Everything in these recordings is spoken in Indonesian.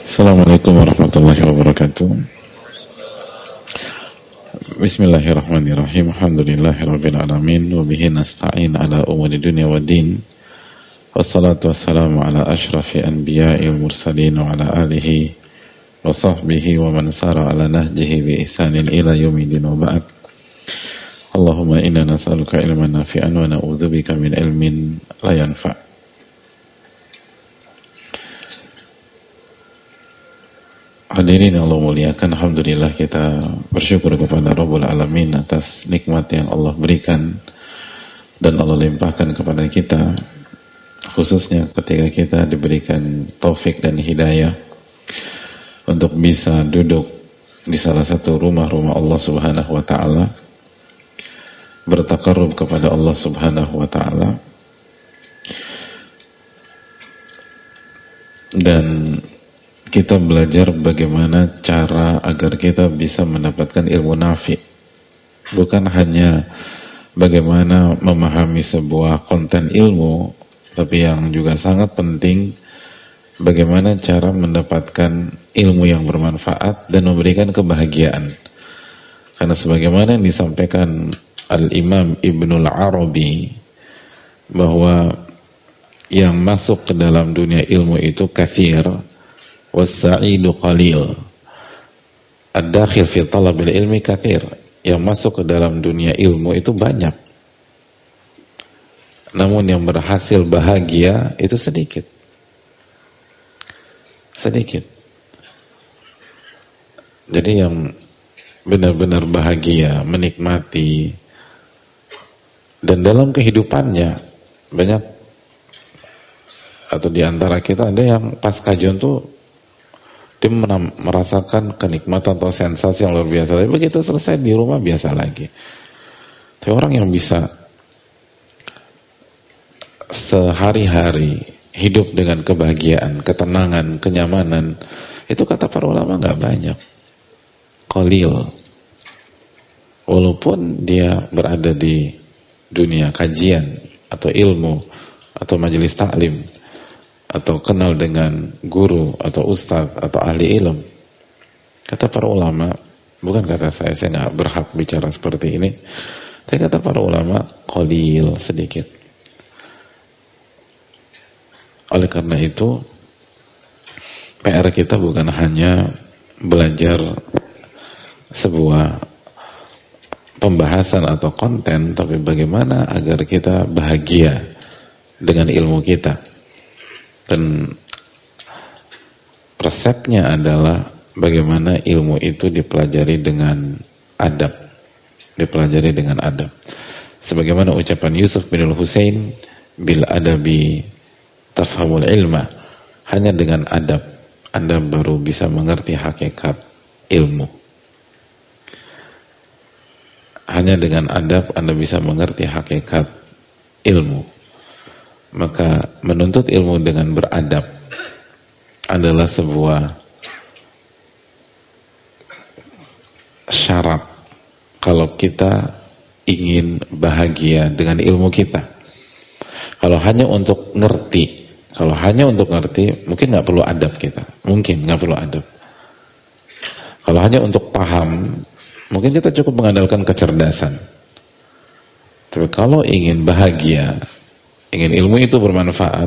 Assalamualaikum warahmatullahi wabarakatuh. Bismillahirrahmanirrahim. Alhamdulillahirabbil alamin wa bihi nasta'in ala umuri dunya waddin. Wassalatu wassalamu ala asyrafil anbiya'i wal mursalin wa ala alihi wa sahbihi wa man sara ala nahjihi bi ihsanin ila yaumiddin wa ba'd. Allahumma inna nas'aluka ilman nafi'an wa na'udzubika min ilmin la yanfa'. Hadirin yang Allah muliakan, alhamdulillah kita bersyukur kepada Rabbul Alamin atas nikmat yang Allah berikan dan Allah limpahkan kepada kita, khususnya ketika kita diberikan taufik dan hidayah untuk bisa duduk di salah satu rumah-rumah Allah Subhanahu wa taala, bertakarrub kepada Allah Subhanahu wa taala, dan kita belajar bagaimana cara agar kita bisa mendapatkan ilmu nafi. Bukan hanya bagaimana memahami sebuah konten ilmu, tapi yang juga sangat penting bagaimana cara mendapatkan ilmu yang bermanfaat dan memberikan kebahagiaan. Karena sebagaimana yang disampaikan Al-Imam Ibnul Arabi, bahwa yang masuk ke dalam dunia ilmu itu kathir, was-sa'idu qalil. Ad-dakhil fi talabil ilmi kathir. Yang masuk ke dalam dunia ilmu itu banyak, namun yang berhasil bahagia itu sedikit. Jadi yang benar-benar bahagia, menikmati, dan dalam kehidupannya banyak, atau diantara kita ada yang pas kajian tuh dia merasakan kenikmatan atau sensasi yang luar biasa, tapi begitu selesai di rumah biasa lagi. Tapi orang yang bisa sehari-hari hidup dengan kebahagiaan, ketenangan, kenyamanan, itu kata para ulama nggak banyak, qalil. Walaupun dia berada di dunia kajian atau ilmu atau majelis taklim, atau kenal dengan guru atau ustadz atau ahli ilmu, kata para ulama, bukan kata saya nggak berhak bicara seperti ini, tapi kata para ulama qalil, sedikit. Oleh karena itu PR kita bukan hanya belajar sebuah pembahasan atau konten, tapi bagaimana agar kita bahagia dengan ilmu kita. Dan resepnya adalah bagaimana ilmu itu dipelajari dengan adab. Sebagaimana ucapan Yusuf bin Al-Husain, bil adabi tafhamul ilma. Hanya dengan adab Anda baru bisa mengerti hakikat ilmu. Hanya dengan adab Anda bisa mengerti hakikat ilmu. Maka menuntut ilmu dengan beradab adalah sebuah syarat kalau kita ingin bahagia dengan ilmu kita. Kalau hanya untuk ngerti, mungkin nggak perlu adab kita, Kalau hanya untuk paham, mungkin kita cukup mengandalkan kecerdasan. Tapi kalau ingin bahagia, ingin ilmu itu bermanfaat,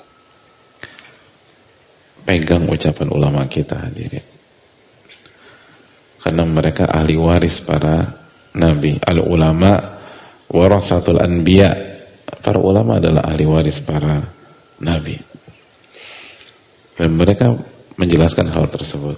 pegang ucapan ulama kita, hadirin. Karena mereka ahli waris para nabi. Al-ulama warathatul anbiya. Para ulama adalah ahli waris para nabi. Dan mereka menjelaskan hal tersebut.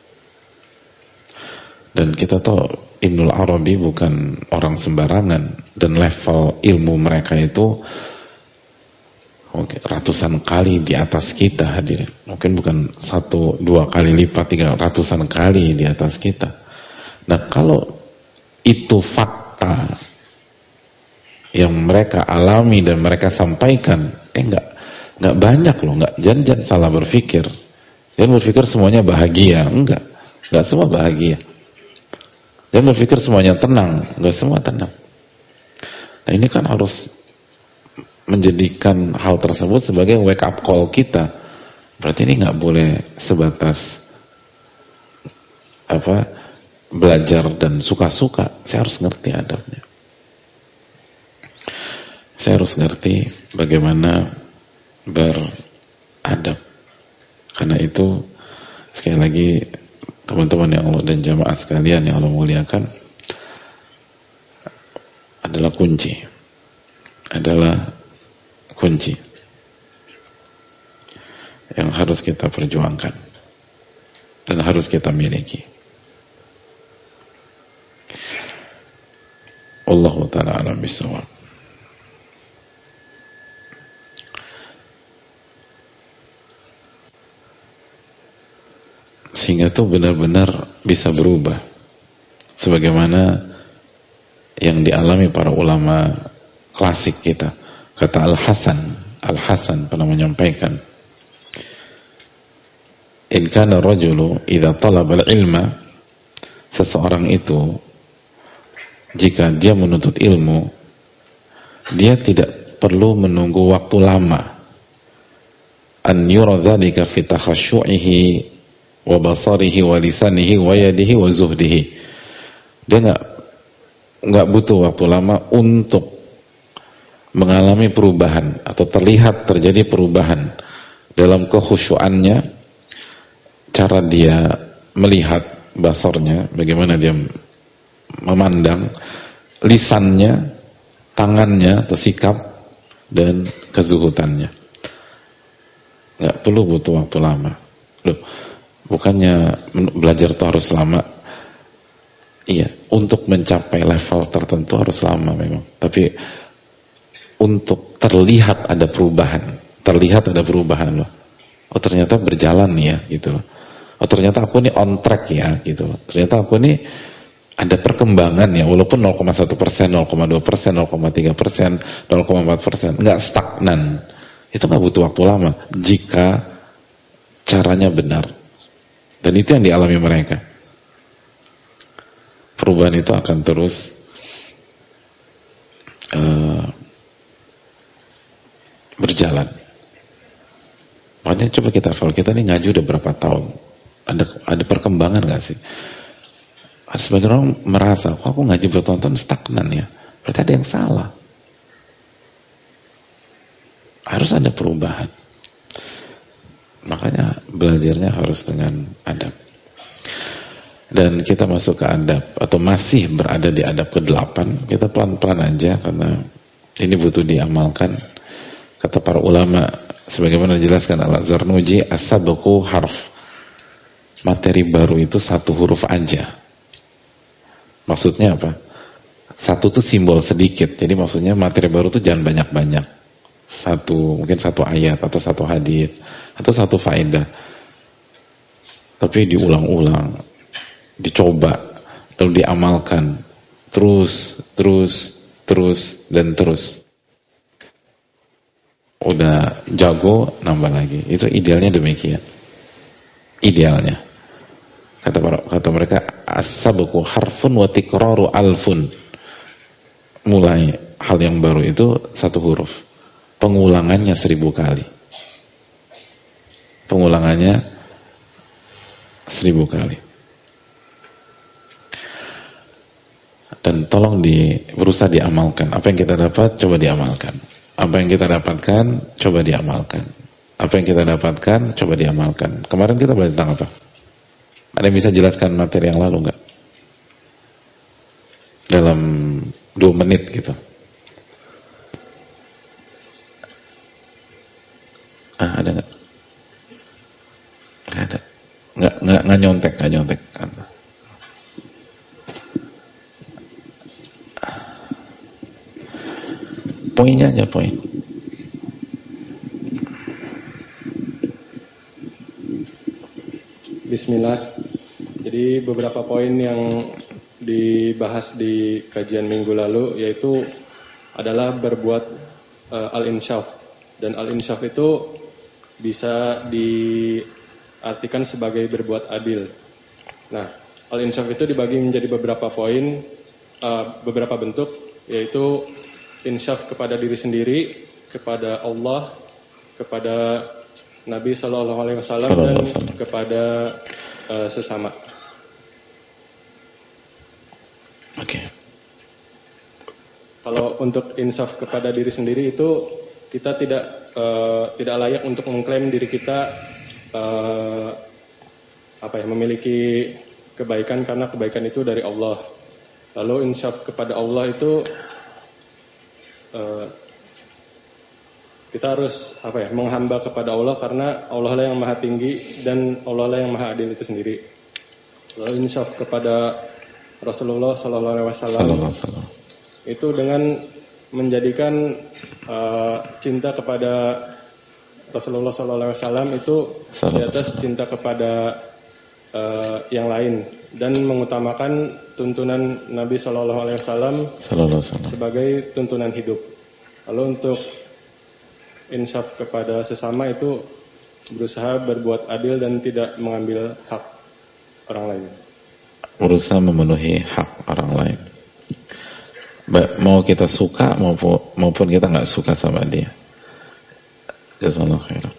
Dan kita tahu Ibnul Arabi bukan orang sembarangan, dan level ilmu mereka itu mungkin ratusan kali di atas kita, hadirin. Mungkin bukan 1-2 kali lipat, 300-an kali di atas kita. Nah, kalau itu fakta yang mereka alami dan mereka sampaikan, enggak banyak loh, jangan salah berpikir. Jangan berpikir semuanya bahagia, enggak semua bahagia. Jangan berpikir semuanya tenang, enggak semua tenang. Nah, ini kan harus menjadikan hal tersebut sebagai wake up call kita. Berarti ini nggak boleh sebatas belajar dan suka-suka. Saya harus ngerti adabnya. Saya harus ngerti bagaimana beradab. Karena itu sekali lagi teman-teman yang Allah dan jamaah sekalian yang Allah muliakan, adalah kunci yang harus kita perjuangkan dan harus kita miliki. Wallahu ta'ala a'lam bishawab. Sehingga itu benar-benar bisa berubah sebagaimana yang dialami para ulama klasik kita. Kata Al-Hasan pernah menyampaikan, in kana rajulu idza talaba al-ilma, seseorang itu jika dia menuntut ilmu, dia tidak perlu menunggu waktu lama, an yura dzalika fi takhasyu'ihi wa basarihi wa lisanihi wa yadihi wa zuhdihi. Dia nggak butuh waktu lama untuk mengalami perubahan atau terlihat terjadi perubahan dalam kekhusyuannya, cara dia melihat, basarnya, bagaimana dia memandang, lisannya, tangannya atau sikap, dan kezuhutannya. Nggak perlu butuh waktu lama. Loh, bukannya belajar itu harus lama? Iya, untuk mencapai level tertentu harus lama memang. Tapi untuk terlihat ada perubahan loh. Oh ternyata berjalan nih ya, gitu loh. Oh ternyata aku nih on track ya, gitu loh. Ternyata aku nih ada perkembangan ya, walaupun 0,1%, 0,2%, 0,3%, 0,4%, nggak stagnan. Itu nggak butuh waktu lama jika caranya benar. Dan itu yang dialami mereka. Perubahan itu akan terus berjalan. Makanya coba kita nih ngaji udah berapa tahun? Ada perkembangan nggak sih? Sebagian orang merasa, kok aku ngaji bertonton stagnan ya? Berarti ada yang salah. Harus ada perubahan. Makanya belajarnya harus dengan adab. Dan kita masuk ke adab, atau masih berada di adab ke-8, kita pelan-pelan aja, karena ini butuh diamalkan. Kata para ulama, sebagaimana dijelaskan Al-Zarnuji, as-sabqu harf. Materi baru itu satu huruf aja. Maksudnya apa? Satu itu simbol sedikit, jadi maksudnya materi baru itu jangan banyak-banyak. Mungkin satu ayat, atau satu hadits, atau satu faedah. Tapi diulang-ulang, dicoba, lalu diamalkan, terus, dan terus. Udah jago, nambah lagi. Itu idealnya demikian. Idealnya. Kata mereka, as-sabqu harfun wa tikraru alfun. Mulai hal yang baru itu satu huruf. Pengulangannya 1000 kali. Pengulangannya 1000 kali. Dan tolong berusaha diamalkan. Apa yang kita dapat, coba diamalkan. Apa yang kita dapatkan, coba diamalkan. Apa yang kita dapatkan, coba diamalkan. Kemarin kita belajar tentang apa? Ada yang bisa jelaskan materi yang lalu nggak? Dalam 2 menit gitu. Ada nggak? Nggak ada. Nggak nyontek. Poinnya aja, poin. Bismillah. Jadi beberapa poin yang dibahas di kajian minggu lalu, yaitu adalah berbuat al-insyaf. Dan al-insyaf itu bisa diartikan sebagai berbuat adil. Nah, al-insyaf itu dibagi menjadi beberapa poin, beberapa bentuk, yaitu insyaf kepada diri sendiri, kepada Allah, kepada Nabi Shallallahu Alaihi Wasallam dan kepada sesama. Oke. Kalau untuk insaf kepada diri sendiri itu kita tidak layak untuk mengklaim diri kita memiliki kebaikan, karena kebaikan itu dari Allah. Lalu insaf kepada Allah itu kita harus menghamba kepada Allah, karena Allah lah yang maha tinggi dan Allah lah yang maha adil itu sendiri. Lalu insaf kepada Rasulullah Sallallahu Alaihi Wasallam itu dengan menjadikan cinta kepada Rasulullah Sallallahu Alaihi Wasallam itu di atas cinta kepada yang lain, dan mengutamakan tuntunan Nabi Sallallahu Alaihi Wasallam sebagai tuntunan hidup. Lalu untuk insaf kepada sesama itu berusaha berbuat adil dan tidak mengambil hak orang lain. Berusaha memenuhi hak orang lain. Mau kita suka maupun kita nggak suka sama dia. Jazakallahu khairan.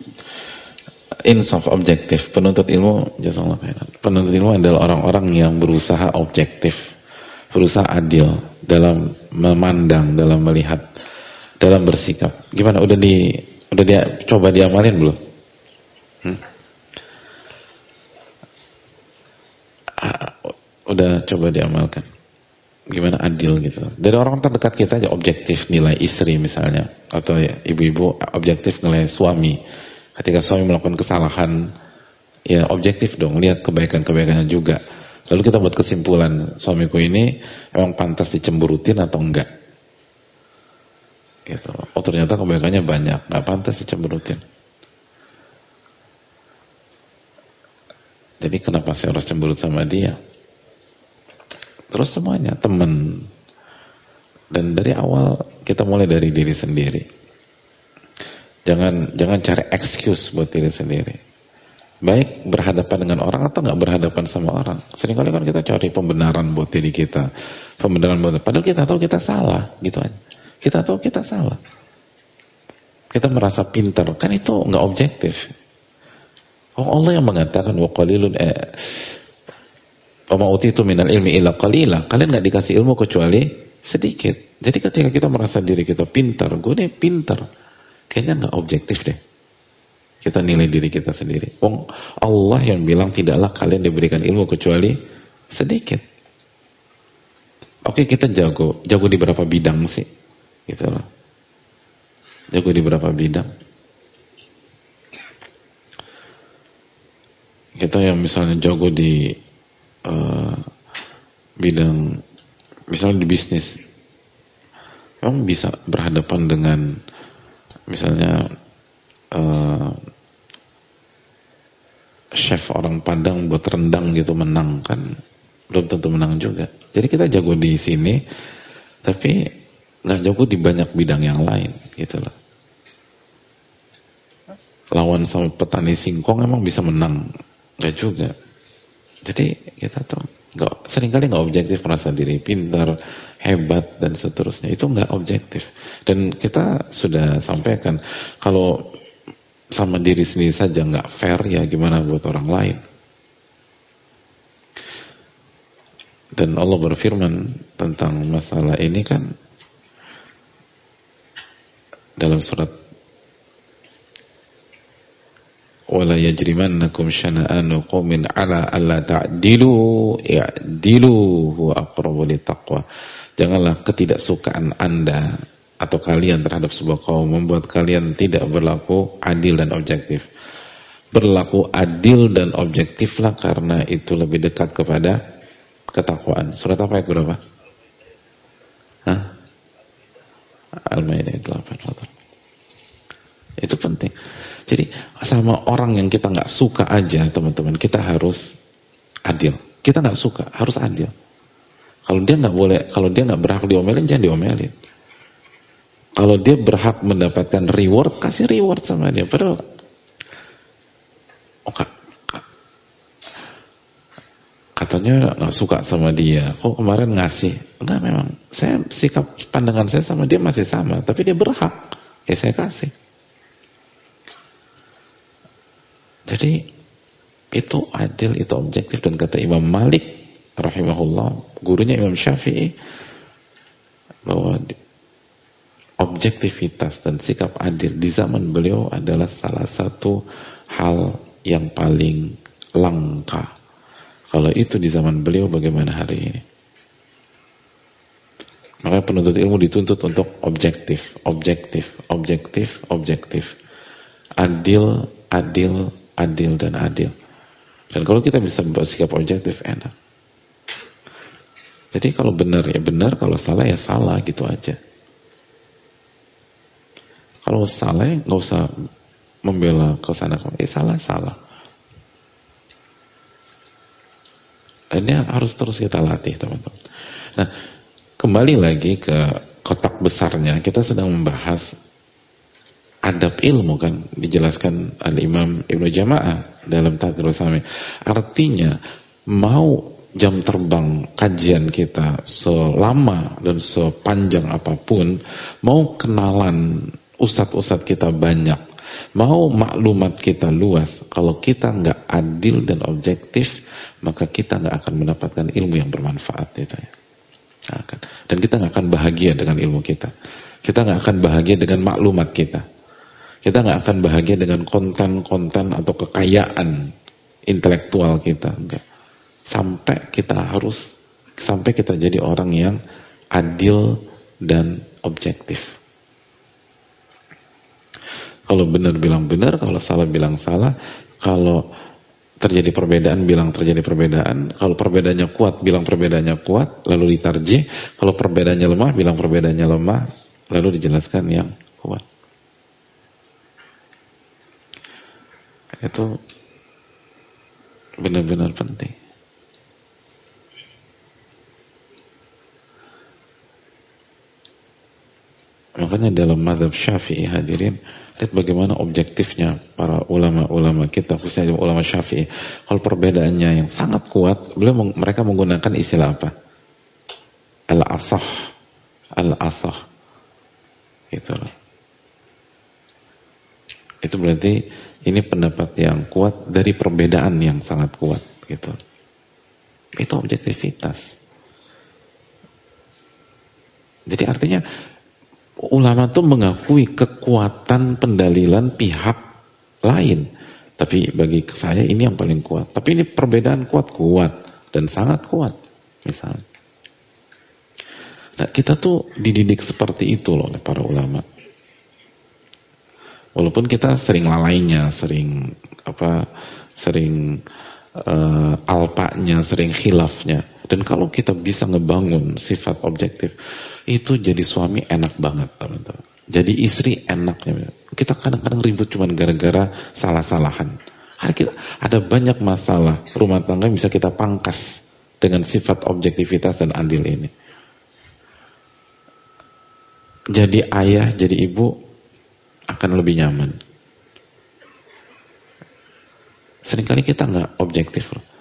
Insaf objektif, penuntut ilmu, jazakallahu khairan. Penuntut ilmu adalah orang-orang yang berusaha objektif, berusaha adil dalam memandang, dalam melihat, dalam bersikap. Gimana? Udah dia coba diamalin belum? Udah coba diamalkan. Gimana adil gitu. Dari orang terdekat kita aja objektif nilai istri misalnya, atau ya, ibu-ibu objektif nilai suami. Ketika suami melakukan kesalahan, ya objektif dong, lihat kebaikan-kebaikannya juga. Lalu kita buat kesimpulan, suamiku ini emang pantas dicemburutin atau enggak? Gitu. Oh ternyata kebaikannya banyak, nggak pantas dicemburutin. Jadi kenapa saya harus cemberut sama dia? Terus semuanya teman. Dan dari awal kita mulai dari diri sendiri. Jangan cari excuse buat diri sendiri. Baik berhadapan dengan orang atau nggak berhadapan sama orang. Seringkali kan kita cari pembenaran buat diri kita, padahal kita tahu kita salah, gitu aja. Kita tahu kita salah. Kita merasa pintar, kan itu nggak objektif. Oh Allah yang mengatakan wa qalilun wa ma utitu minal ilmi illa qalila. Kalian nggak dikasih ilmu kecuali sedikit. Jadi ketika kita merasa diri kita pintar, gue nih pintar, kayaknya nggak objektif deh. Kita nilai diri kita sendiri. Allah yang bilang tidaklah kalian diberikan ilmu kecuali sedikit. Oke, kita jago di berapa bidang sih? Gitu loh. Jago di berapa bidang? Kita yang misalnya jago di bidang, misalnya di bisnis, emang bisa berhadapan dengan misalnya chef orang Padang buat rendang gitu, menang kan? Belum tentu menang juga. Jadi kita jago di sini, tapi nggak jago di banyak bidang yang lain, gitu loh. Lawan sama petani singkong emang bisa menang, nggak juga. Jadi kita tuh seringkali nggak objektif, merasa diri pintar, hebat dan seterusnya. Itu nggak objektif. Dan kita sudah sampaikan, kalau sama diri sendiri saja nggak fair, ya gimana buat orang lain. Dan Allah berfirman tentang masalah ini kan dalam surat wala yajrimannakum syana'anu qaumin ala alla ta'dilu i'dilu huwa aqrabu littaqwa. Janganlah ketidaksukaan Anda atau kalian terhadap sebuah kaum membuat kalian tidak berlaku adil dan objektif. Berlaku adil dan objektiflah, karena itu lebih dekat kepada ketakwaan. Surat apa ayat berapa? Al-Maidah 8. Itu penting. Jadi sama orang yang kita nggak suka aja, teman-teman, kita harus adil. Kita nggak suka, harus adil. Kalau dia nggak boleh, kalau dia nggak berhak diomelin, jangan diomelin. Kalau dia berhak mendapatkan reward, kasih reward sama dia. Padahal, katanya nggak suka sama dia. Kok kemarin ngasih? Enggak, memang saya sikap pandangan saya sama dia masih sama, tapi dia berhak, ya saya kasih. Jadi itu adil, itu objektif. Dan kata Imam Malik rahimahullah, gurunya Imam Syafi'i, bahwa objektivitas dan sikap adil di zaman beliau adalah salah satu hal yang paling langka. Kalau itu di zaman beliau, bagaimana hari ini? Makanya penuntut ilmu dituntut untuk objektif, objektif, objektif, objektif. Adil, adil, adil, dan adil. Dan kalau kita bisa bersikap objektif, enak. Jadi kalau benar ya benar, kalau salah ya salah, gitu aja. Kalau salah ya nggak usah membela ke sana kemari. Salah. Ini harus terus kita latih, teman-teman. Nah, kembali lagi ke kotak besarnya, kita sedang membahas adab ilmu, kan dijelaskan Al-Imam Ibnu Jama'ah dalam Tadrus Sami. Artinya mau jam terbang kajian kita selama dan sepanjang apapun, mau kenalan ustadz-ustadz kita banyak, mau maklumat kita luas, kalau kita nggak adil dan objektif, maka kita nggak akan mendapatkan ilmu yang bermanfaat itu ya. Dan kita nggak akan bahagia dengan ilmu kita. Kita nggak akan bahagia dengan maklumat kita. Kita nggak akan bahagia dengan konten-konten atau kekayaan intelektual kita. Enggak. Sampai kita jadi orang yang adil dan objektif. Kalau benar bilang benar, kalau salah bilang salah, kalau terjadi perbedaan bilang terjadi perbedaan, kalau perbedaannya kuat bilang perbedaannya kuat, lalu ditarjih, kalau perbedaannya lemah bilang perbedaannya lemah, lalu dijelaskan yang kuat. Itu benar-benar penting. Makanya dalam mazhab Syafi'i, hadirin, lihat bagaimana objektifnya para ulama-ulama kita, khususnya ulama Syafi'i. Kalau perbedaannya yang sangat kuat, mereka menggunakan istilah apa? Al-asah. Al-asah. Gitu loh. Itu berarti ini pendapat yang kuat dari perbedaan yang sangat kuat, gitu. Itu objektivitas. Jadi artinya ulama tuh mengakui kekuatan pendalilan pihak lain, tapi bagi saya ini yang paling kuat. Tapi ini perbedaan kuat dan sangat kuat, misalnya. Nah, kita tuh dididik seperti itu loh oleh para ulama. Walaupun kita sering lalainya, sering alpanya, sering khilafnya. Dan kalau kita bisa ngebangun sifat objektif, itu jadi suami enak banget, teman-teman. Jadi istri enaknya. Kita kadang-kadang ribut cuma gara-gara salah-salahan. Ada banyak masalah rumah tangga yang bisa kita pangkas dengan sifat objektivitas dan adil ini. Jadi ayah, jadi ibu akan lebih nyaman. Seringkali kita nggak objektif loh.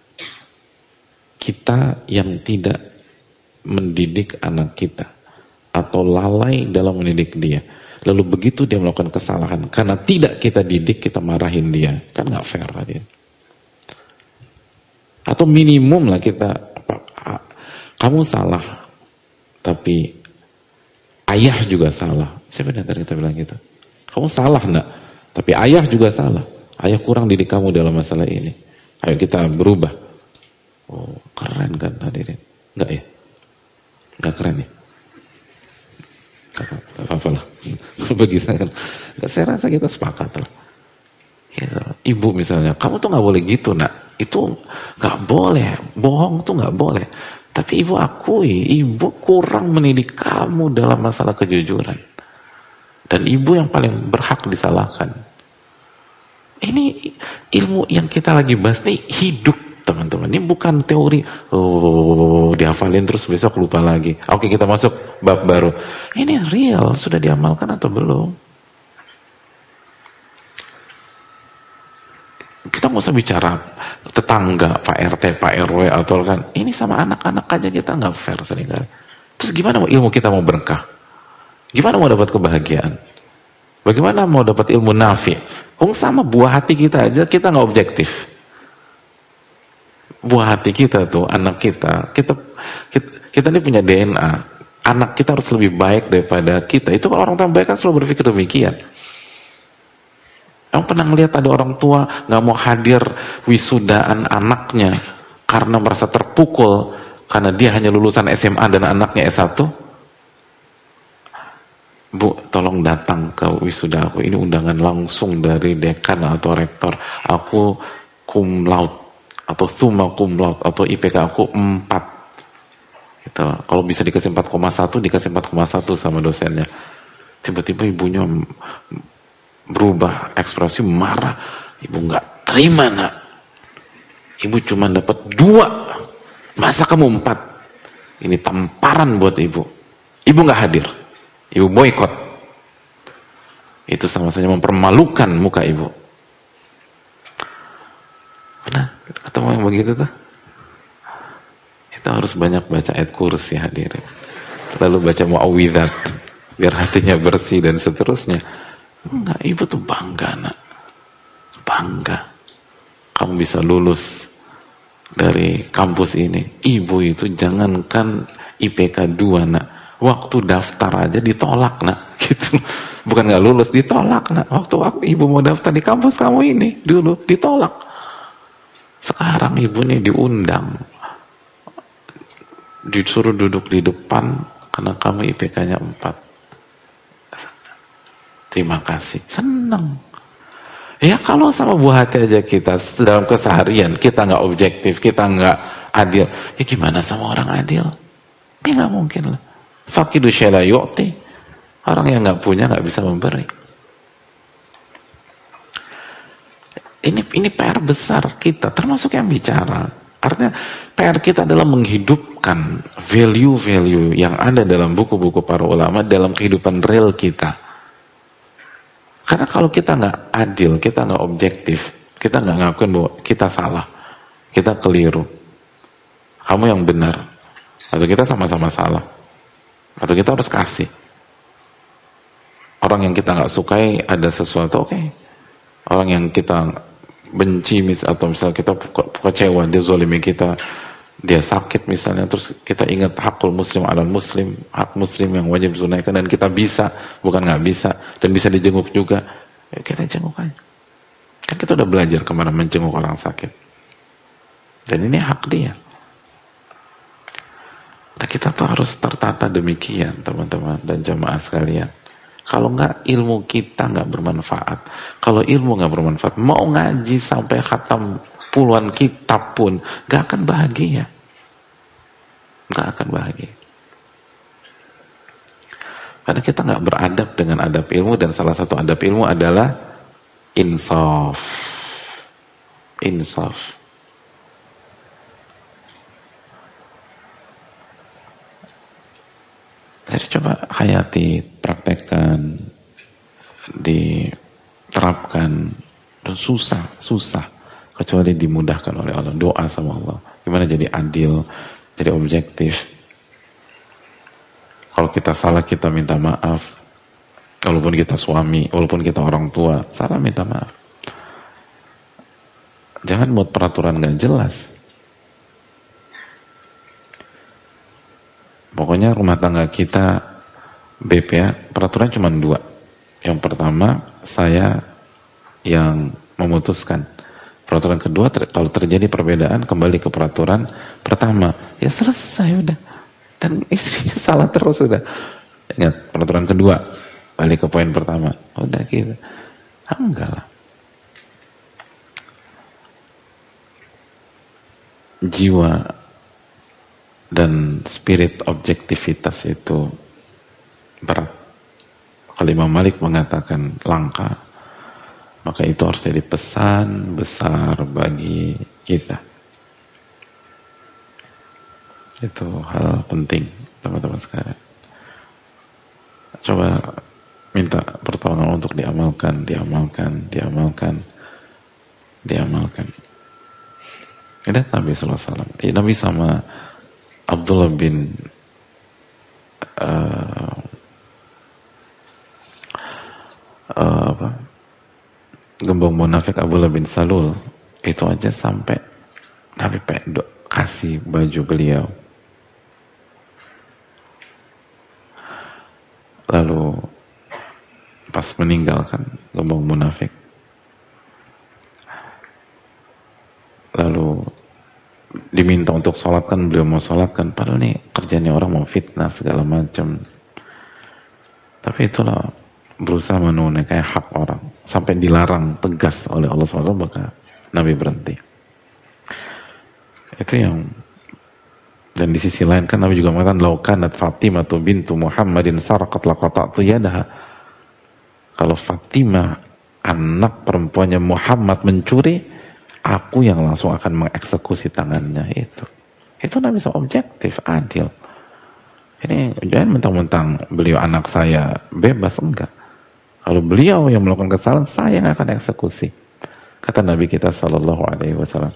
Kita yang tidak mendidik anak kita atau lalai dalam mendidik dia, lalu begitu dia melakukan kesalahan karena tidak kita didik, kita marahin dia, kan nggak fair lah dia. Atau minimum lah kita, kamu salah, tapi ayah juga salah. Siapa yang tadi kita bilang gitu? Kamu salah enggak? Tapi ayah juga salah. Ayah kurang didik kamu dalam masalah ini. Ayo kita berubah. Oh, keren kan hadirin? Enggak ya? Enggak keren ya? Enggak apa-apa lah. Bagi saya kan, saya rasa kita sepakat lah. Gitu. Ibu misalnya, kamu tuh nggak boleh gitu nak. Itu nggak boleh. Bohong tuh nggak boleh. Tapi ibu akui, ibu kurang mendidik kamu dalam masalah kejujuran. Dan ibu yang paling berhak disalahkan. Ini ilmu yang kita lagi bahas nih hidup, teman-teman. Ini bukan teori. Oh, dihafalin terus besok lupa lagi. Oke, kita masuk bab baru. Ini real, sudah diamalkan atau belum? Kita nggak usah bicara tetangga, Pak RT, Pak RW, atau kan. Ini sama anak-anak aja kita nggak fair seringkali. Terus gimana ilmu kita mau berkah? Gimana mau dapat kebahagiaan? Bagaimana mau dapat ilmu nafi? Sama buah hati kita aja kita nggak objektif. Buah hati kita tuh, anak kita ini punya DNA. Anak kita harus lebih baik daripada kita. Itu kalau orang tua baik kan selalu berpikir demikian. Kamu pernah ngelihat ada orang tua nggak mau hadir wisudaan anaknya karena merasa terpukul karena dia hanya lulusan SMA dan anaknya S1? Bu, tolong datang ke wisuda aku. Ini undangan langsung dari dekan atau rektor. Aku cum laude atau summa cum laude atau IPK aku 4. Gitu. Kalau bisa dikasih 4,1, dikasih 4,1 sama dosennya. Tiba-tiba ibunya berubah ekspresi marah. Ibu nggak terima, nak. Ibu cuma dapat 2. Masa kamu 4? Ini tamparan buat ibu. Ibu nggak hadir. Ibu boikot. Itu sama saja mempermalukan muka ibu. Pernah ketemu yang begitu tuh? Itu harus banyak baca ayat kursi, hadirin. Lalu baca muawwidzat biar hatinya bersih dan seterusnya. Enggak, ibu tuh bangga, nak. Bangga. Kamu bisa lulus dari kampus ini. Ibu itu jangankan IPK 2, nak. Waktu daftar aja ditolak, nak. Gitu. Bukan nggak lulus, ditolak, nak. Waktu ibu mau daftar di kampus kamu ini dulu ditolak. Sekarang ibu nih diundang, disuruh duduk di depan karena kamu IPK-nya 4. Terima kasih, senang. Ya kalau sama buah hati aja kita dalam keseharian kita nggak objektif, kita nggak adil, ya gimana sama orang adil? Ya nggak mungkin lah. Faqidu syai la yu'ti. Orang yang nggak punya nggak bisa memberi. Ini PR besar kita, termasuk yang bicara. Artinya PR kita adalah menghidupkan value-value yang ada dalam buku-buku para ulama dalam kehidupan real kita. Karena kalau kita nggak adil, kita nggak objektif, kita nggak ngakuin bahwa kita salah, kita keliru, kamu yang benar, atau kita sama-sama salah, atau kita harus kasih. Orang yang kita nggak sukai ada sesuatu, oke. Orang yang kita benci atau misalnya kita kecewa, dia zalimi kita, dia sakit misalnya, terus kita ingat hakul muslim alal muslim, hak muslim yang wajib tunaikan, dan kita bisa, bukan nggak bisa, dan bisa dijenguk juga, ya kita jenguk aja. Kan kita udah belajar kemana menjenguk orang sakit, dan ini hak dia. Nah, kita tuh harus tertata demikian, teman-teman dan jamaah sekalian. Kalau nggak, ilmu kita nggak bermanfaat. Kalau ilmu nggak bermanfaat, mau ngaji sampai khatam puluhan kitab pun nggak akan bahagia. Nggak akan bahagia. Karena kita nggak beradab dengan adab ilmu, dan salah satu adab ilmu adalah insaf. Insaf. Jadi coba hayati, praktekkan, diterapkan. Dan susah kecuali dimudahkan oleh Allah. Doa sama Allah, gimana jadi adil, jadi objektif. Kalau kita salah, kita minta maaf. Walaupun kita suami, walaupun kita orang tua, salah minta maaf. Jangan buat peraturan gak jelas. Pokoknya rumah tangga kita BPA, peraturan cuma 2. Yang pertama, saya yang memutuskan. Peraturan kedua, kalau terjadi perbedaan, kembali ke peraturan pertama. Ya selesai udah. Dan istrinya salah terus udah. Ingat, peraturan kedua, balik ke poin pertama. Udah gitu. Enggak lah. Jiwa dan spirit objektivitas itu berat. Kalau Imam Malik mengatakan langka, maka itu harus jadi pesan besar bagi kita. Itu hal penting, teman-teman sekalian. Coba minta pertolongan untuk diamalkan. Ini Nabi sallallahu alaihi wasallam. Nabi sama Abdullah bin munafik Abdullah bin Salul, itu aja sampai Nabi kasih baju beliau. Lalu pas meninggalkan gembong munafik, lalu diminta untuk sholatkan, beliau mau sholatkan, padahal nih kerjanya orang mau fitnah segala macam. Tapi itulah berusaha menunaikan hak orang, sampai dilarang tegas oleh Allah SWT, maka Nabi berhenti. Itu yang, dan di sisi lain kan Nabi juga mengatakan, "Lau kanat Fatimah bintu Muhammadin sarqat laqata'tu yadaha." Kalau Fatimah anak perempuannya Muhammad mencuri, aku yang langsung akan mengeksekusi tangannya. Itu Nabi SAW objektif, adil. Ini jangan mentang-mentang beliau anak saya bebas, enggak. Kalau beliau yang melakukan kesalahan, saya yang akan eksekusi. Kata Nabi kita Sallallahu Alaihi Wasallam.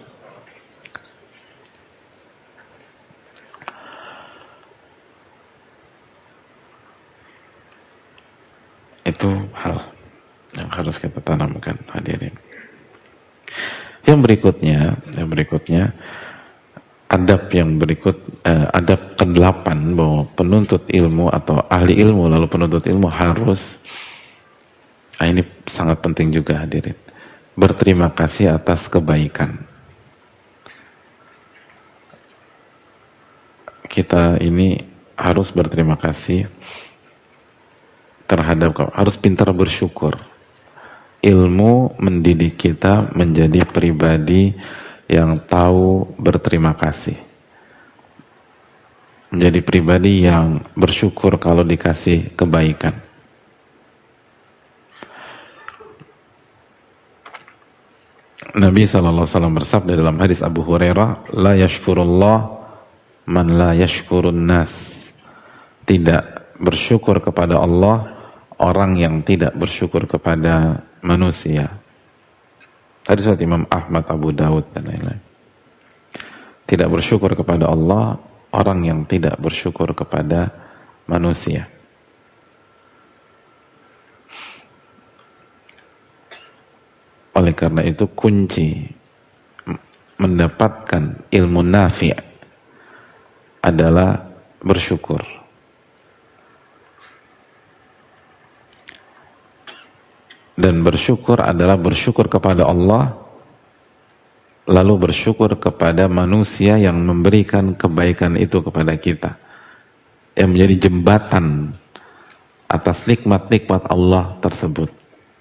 Itu hal yang harus kita tanamkan, hadirin. Yang berikutnya adab yang adab ke-8, bahwa penuntut ilmu atau ahli ilmu, lalu penuntut ilmu harus, ini sangat penting juga, hadirin, berterima kasih atas kebaikan. Kita ini harus berterima kasih harus pintar bersyukur. Ilmu mendidik kita menjadi pribadi yang tahu berterima kasih, menjadi pribadi yang bersyukur kalau dikasih kebaikan. Nabi SAW bersabda dalam hadis Abu Hurairah, "La yashkurullah man la yashkurun nas." Tidak bersyukur kepada Allah orang yang tidak bersyukur kepada manusia. Hadis riwayat Imam Ahmad, Abu Dawud dan lain-lain. Tidak bersyukur kepada Allah orang yang tidak bersyukur kepada manusia. Oleh karena itu kunci mendapatkan ilmu nafi' adalah bersyukur. Dan bersyukur adalah bersyukur kepada Allah, lalu bersyukur kepada manusia yang memberikan kebaikan itu kepada kita, yang menjadi jembatan atas nikmat-nikmat Allah tersebut.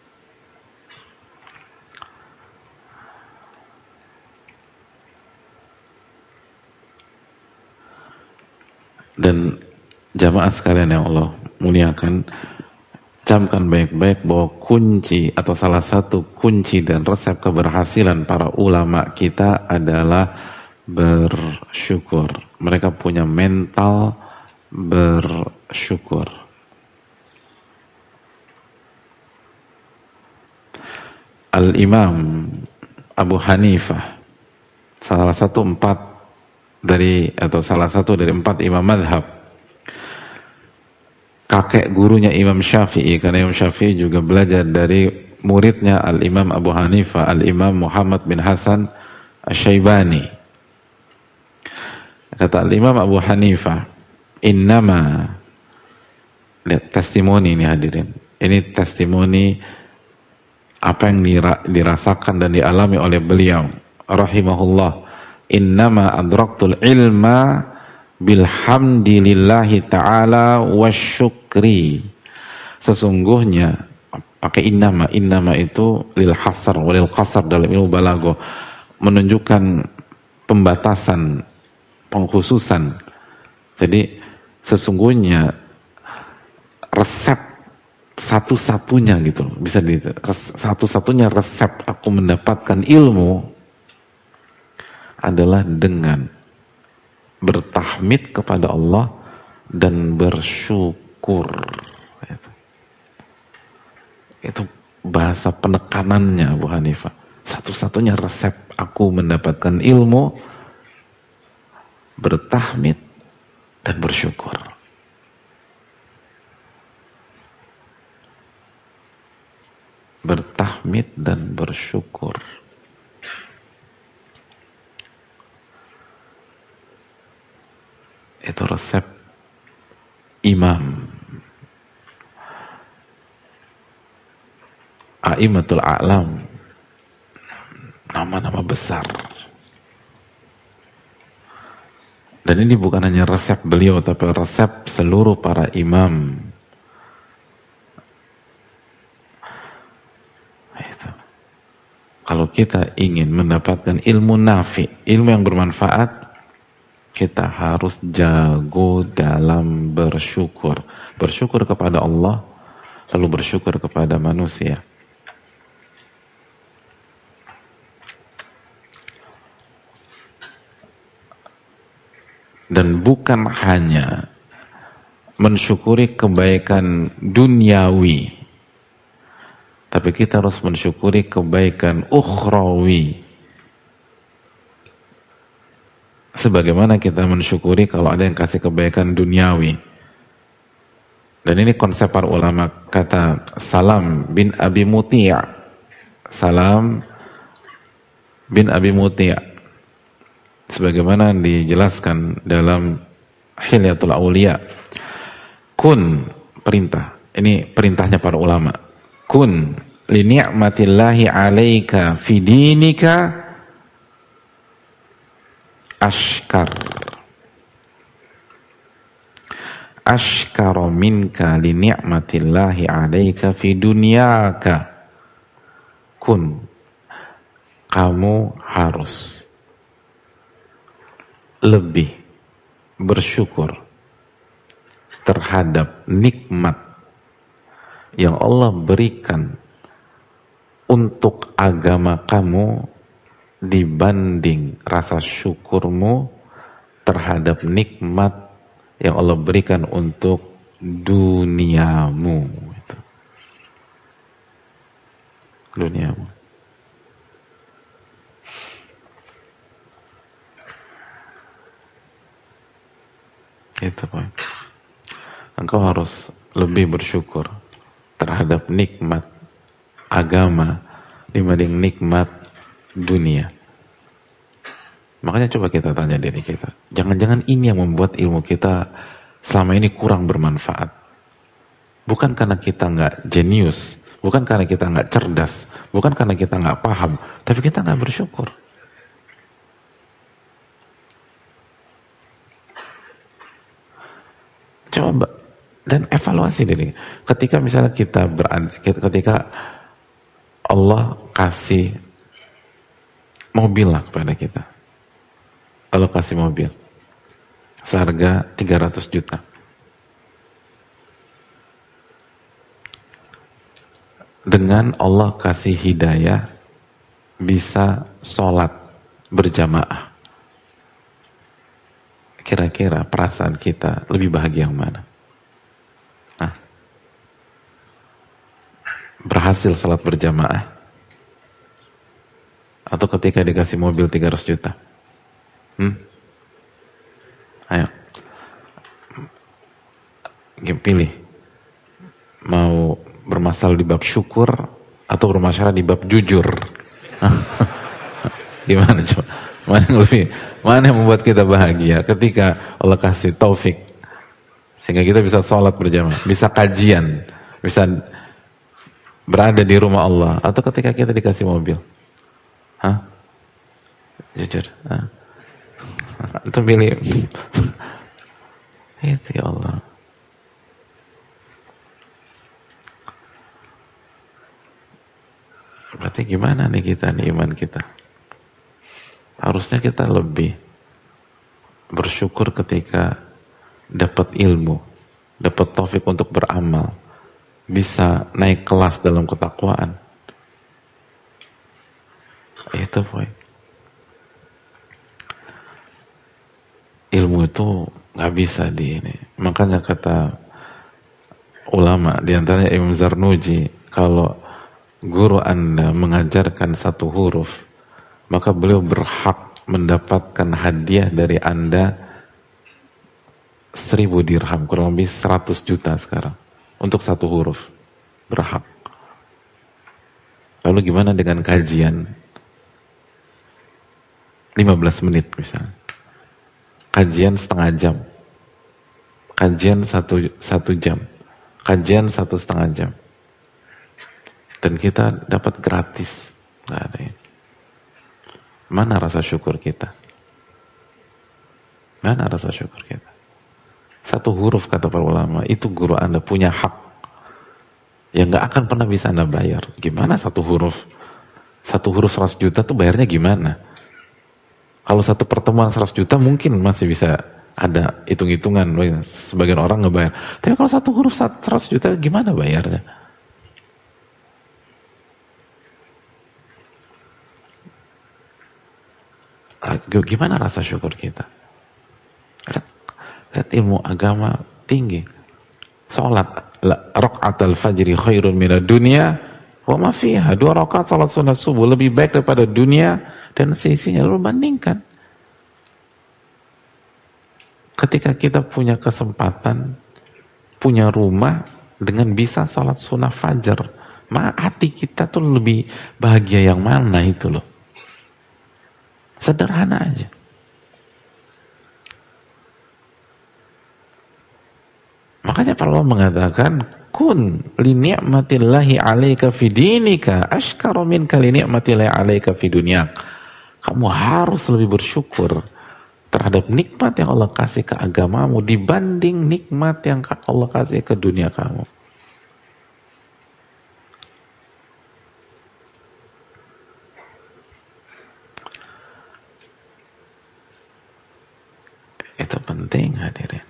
Dan jamaah sekalian yang Allah muliakan, camkan baik-baik bahwa kunci atau salah satu kunci dan resep keberhasilan para ulama kita adalah bersyukur. Mereka punya mental bersyukur. Al-Imam Abu Hanifah, salah satu dari 4 imam madhab, kakek gurunya Imam Syafi'i, karena Imam Syafi'i juga belajar dari muridnya Al-Imam Abu Hanifah, Al-Imam Muhammad bin Hasan Asy-Syaibani. Kata Al-Imam Abu Hanifah, innama, lihat testimoni ini hadirin, ini testimoni apa yang dirasakan dan dialami oleh beliau rahimahullah. Innama adraktul ilma bilhamdillahi ta'ala wasyukri. Sesungguhnya, pakai innama itu lil hasar walil qasar dalam ilmu balaghah, menunjukkan pembatasan, pengkhususan. Jadi sesungguhnya resep satu-satunya gitu, bisa satu-satunya resep aku mendapatkan ilmu adalah dengan bertahmid kepada Allah dan bersyukur. Itu bahasa penekanannya Abu Hanifah. Satu-satunya resep aku mendapatkan ilmu, bertahmid dan bersyukur. Bertahmid tahmid dan bersyukur. Itu resep imam a'immatul a'lam, nama-nama besar. Dan ini bukan hanya resep beliau, tapi resep seluruh para imam. Itu. Kalau kita ingin mendapatkan ilmu nafi, ilmu yang bermanfaat, kita harus jago dalam bersyukur. Bersyukur kepada Allah, lalu bersyukur kepada manusia. Dan bukan hanya mensyukuri kebaikan duniawi, tapi kita harus mensyukuri kebaikan ukhrawi. Sebagaimana kita mensyukuri kalau ada yang kasih kebaikan duniawi. Dan ini konsep para ulama, kata Salam bin Abi Muti'. Salam bin Abi Muti'. Sebagaimana dijelaskan dalam Hilyatul Auliya. Kun, perintah. Ini perintahnya para ulama. Kun li ni'matillahi 'alaika fi dinika ashkar. Ashkara minka li ni'matillahi 'alaika fi dunyaka. Kun, kamu harus lebih bersyukur terhadap nikmat yang Allah berikan untuk agama kamu dibanding rasa syukurmu terhadap nikmat yang Allah berikan untuk duniamu. Duniamu. Itu Pak. Engkau harus lebih bersyukur terhadap nikmat agama dibanding nikmat dunia. Makanya coba kita tanya diri kita, jangan-jangan ini yang membuat ilmu kita selama ini kurang bermanfaat. Bukan karena kita nggak jenius, bukan karena kita nggak cerdas, bukan karena kita nggak paham, tapi kita nggak bersyukur. Coba dan evaluasi diri. Ketika misalnya ketika Allah kasih mobil lah kepada kita. Allah kasih mobil seharga 300 juta. Dengan Allah kasih hidayah bisa sholat berjamaah. Kira-kira perasaan kita lebih bahagia yang mana? Nah, berhasil salat berjamaah atau ketika dikasih mobil 300 juta? Ayo, pilih. Mau bermasalah di bab syukur atau bermasalah di bab jujur? Gimana coba? Mana yang membuat kita bahagia ketika Allah kasih taufik sehingga kita bisa sholat berjamaah, bisa kajian, bisa berada di rumah Allah, atau ketika kita dikasih mobil? Jujur. Itu pilih. Itu ya Allah. Berarti gimana nih kita nih iman kita? Harusnya kita lebih bersyukur ketika dapat ilmu, dapat taufik untuk beramal, bisa naik kelas dalam ketakwaan. Itu poin. Ilmu itu nggak bisa di ini. Makanya kata ulama, diantaranya Imam Zarnuji, kalau guru Anda mengajarkan satu huruf, maka beliau berhak mendapatkan hadiah dari Anda 1000 dirham, kurang lebih 100 juta sekarang, untuk satu huruf. Berhak. Lalu gimana dengan kajian 15 menit misalnya, kajian setengah jam, kajian satu jam, kajian 1,5 jam, dan kita dapat gratis, nggak ada ini. Mana rasa syukur kita? Mana rasa syukur kita? Satu huruf, kata para ulama, itu guru Anda punya hak yang nggak akan pernah bisa Anda bayar. Gimana satu huruf? Satu huruf 100 juta tuh bayarnya gimana? Kalau satu pertemuan 100 juta mungkin masih bisa ada hitung-hitungan, sebagian orang ngebayar. Tapi kalau satu huruf 100 juta gimana bayarnya? Gimana rasa syukur kita? Lihat ilmu agama tinggi. Salat raq'atul fajri khairun minad dunya wa ma fiha. 2 rakaat salat sunat subuh lebih baik daripada dunia dan seisinya. Lalu bandingkan. Ketika kita punya kesempatan, punya rumah dengan bisa salat sunnah fajar, hati kita tuh lebih bahagia yang mana itu loh. Sederhana aja. Makanya para ulama mengatakan, kun li ni'matillahi 'alaika fi dinika ashkaru minka li ni'matillahi 'alaika fi dunyak. Kamu harus lebih bersyukur terhadap nikmat yang Allah kasih ke agamamu dibanding nikmat yang Allah kasih ke dunia kamu. Itu penting, hadirin.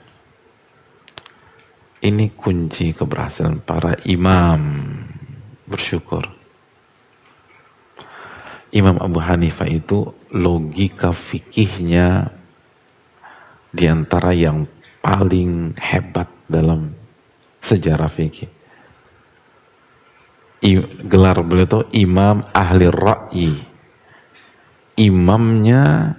Ini kunci keberhasilan para imam bersyukur. Imam Abu Hanifah itu logika fikihnya di antara yang paling hebat dalam sejarah fikih. Gelar beliau itu Imam Ahli Ra'yi. Imamnya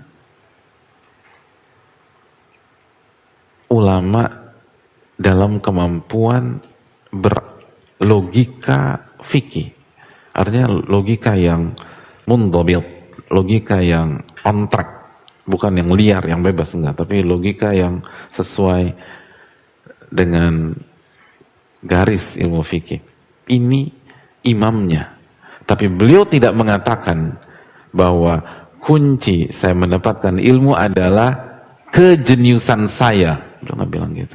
ulama dalam kemampuan berlogika fikih. Artinya logika yang mundhabit, logika yang on track. Bukan yang liar, yang bebas, enggak. Tapi logika yang sesuai dengan garis ilmu fikih. Ini imamnya. Tapi beliau tidak mengatakan bahwa kunci saya mendapatkan ilmu adalah kejeniusan saya. Beliau nggak bilang gitu.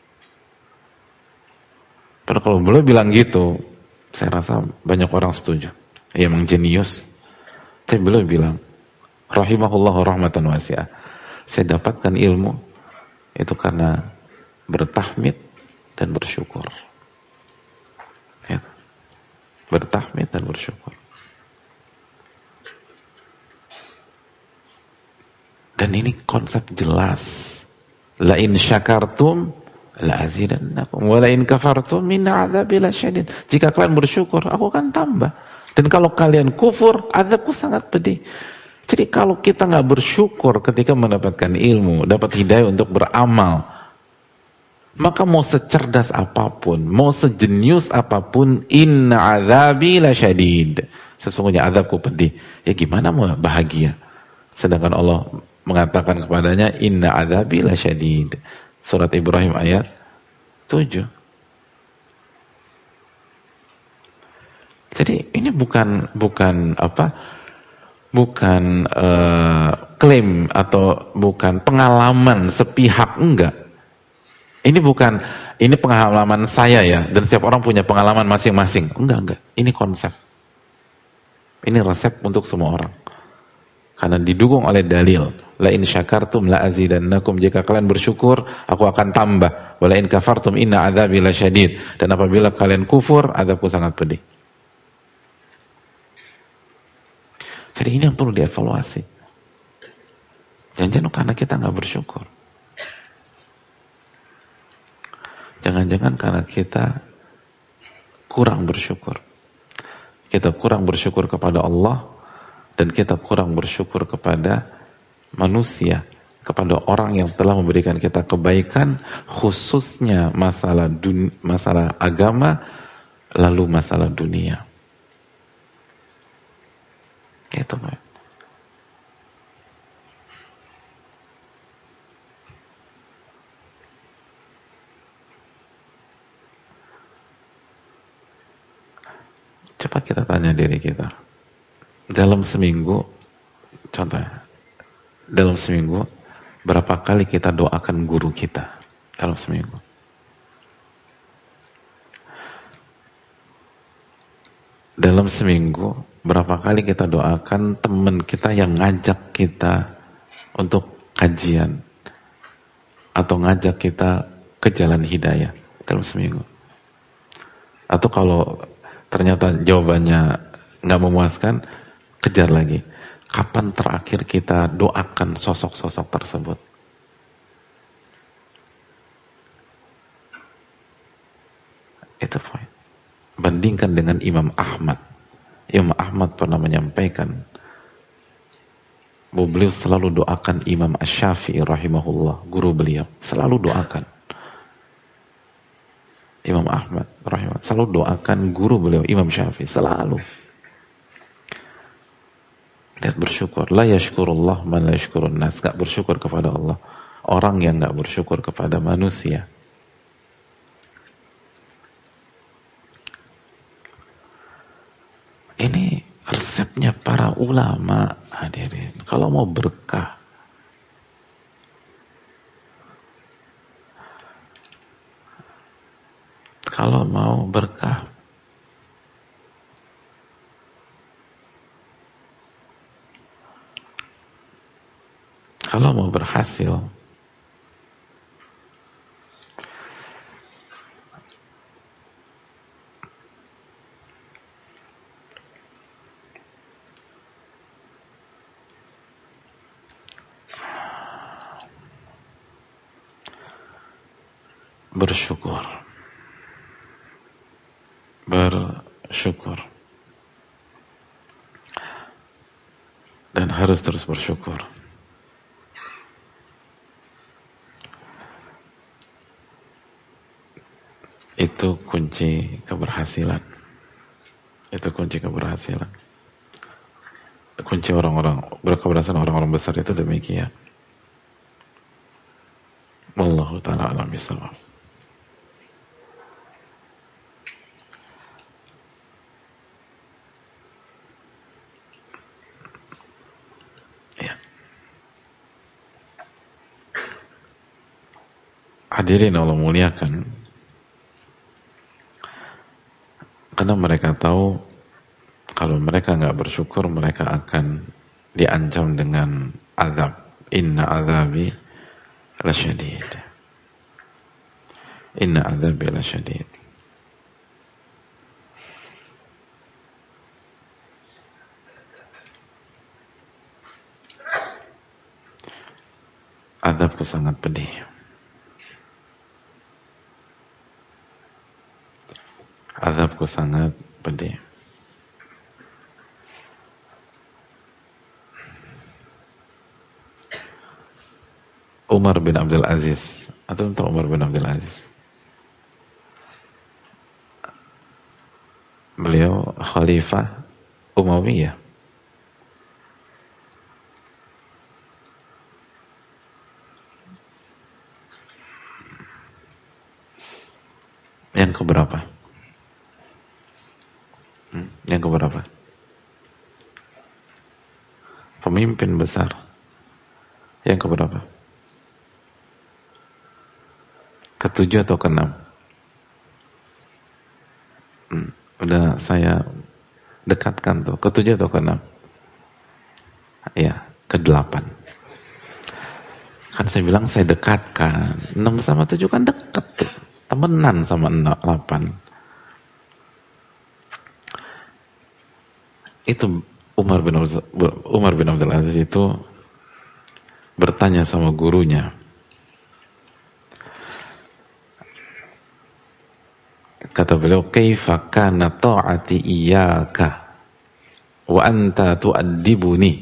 Padahal kalau beliau bilang gitu, saya rasa banyak orang setuju. Ya, emang jenius. Tapi beliau bilang, rahimahullahu rahmatan wasi'ah. Saya dapatkan ilmu itu karena bertahmid dan bersyukur. Ya. Bertahmid dan bersyukur. Dan ini konsep jelas. La in syakartum la azidannakum wa la in kafartum min adzabi lasyadid. Jika kalian bersyukur, aku akan tambah. Dan kalau kalian kufur, azabku sangat pedih. Jadi kalau kita nggak bersyukur ketika mendapatkan ilmu, dapat hidayah untuk beramal, maka mau secerdas apapun, mau sejenius apapun, inna azabi lasyadid. Sesungguhnya azabku pedih. Ya gimana mau bahagia? Sedangkan Allah mengatakan kepadanya, inna azabi lasyadid. Surat Ibrahim ayat 7. Jadi ini bukan klaim atau bukan pengalaman sepihak, enggak. Ini pengalaman saya ya, dan setiap orang punya pengalaman masing-masing. Enggak. Ini konsep. Ini resep untuk semua orang. Karena didukung oleh dalil. La in syakartum la azidannakum. Jika kalian bersyukur, aku akan tambah. Wa la in kafartum inna adzabi lasyadid. Dan apabila kalian kufur, azabku sangat pedih. Jadi ini yang perlu dievaluasi. Jangan-jangan karena kita nggak bersyukur. Jangan-jangan karena kita kurang bersyukur. Kita kurang bersyukur kepada Allah dan kita kurang bersyukur kepada manusia, kepada orang yang telah memberikan kita kebaikan, khususnya masalah agama, lalu masalah dunia. Itu Pak. Coba kita tanya diri kita. Dalam seminggu, contohnya, dalam seminggu, berapa kali kita doakan guru kita? Dalam seminggu. Dalam seminggu, berapa kali kita doakan teman kita yang ngajak kita untuk kajian atau ngajak kita ke jalan hidayah dalam seminggu? Atau kalau ternyata jawabannya nggak memuaskan, kejar lagi. Kapan terakhir kita doakan sosok-sosok tersebut? Itu poin. Bandingkan dengan Imam Ahmad. Imam Ahmad pernah menyampaikan bahwa beliau selalu doakan Imam Asy-Syafi'i rahimahullah, guru beliau, selalu doakan. Imam Ahmad rahimahullah selalu doakan guru beliau Imam Syafi'i, selalu. Lihat, bersyukur. La yashkurullah man la yashkurun nas. Gak bersyukur kepada Allah orang yang gak bersyukur kepada manusia. Ini resepnya para ulama, hadirin. Kalau mau berkah, kalau mau berkah, kalau mau berhasil, bersyukur. Bersyukur. Dan harus terus bersyukur. Itu kunci keberhasilan. Itu kunci keberhasilan. Kunci orang-orang berkeberhasilan, orang-orang besar itu demikian. Wallahu ta'ala a'lam bishawab. Ya. Hadirin Allah muliakan. Karena mereka tahu kalau mereka nggak bersyukur, mereka akan diancam dengan azab. Inna azabi lasyadid. Inna azabi lasyadid. Azabku sangat pedih. Azabku sangat pedih. Umar bin Abdul Aziz. Atau tahu Umar bin Abdul Aziz? Beliau khalifah Umayyah. Yang keberapa? Yang keberapa? Pemimpin besar. Yang keberapa? Ketujuh atau keenam? Udah saya dekatkan tuh. Ketujuh atau keenam? Ya, kedelapan. Kan saya bilang saya dekatkan. 6 sama 7 kan dekat tuh. Temenan sama 8. Itu Umar bin Abdul Aziz itu bertanya sama gurunya. Kata beliau, "Kaifa kana ta'ati iyyaka wa anta tu'addibuni?"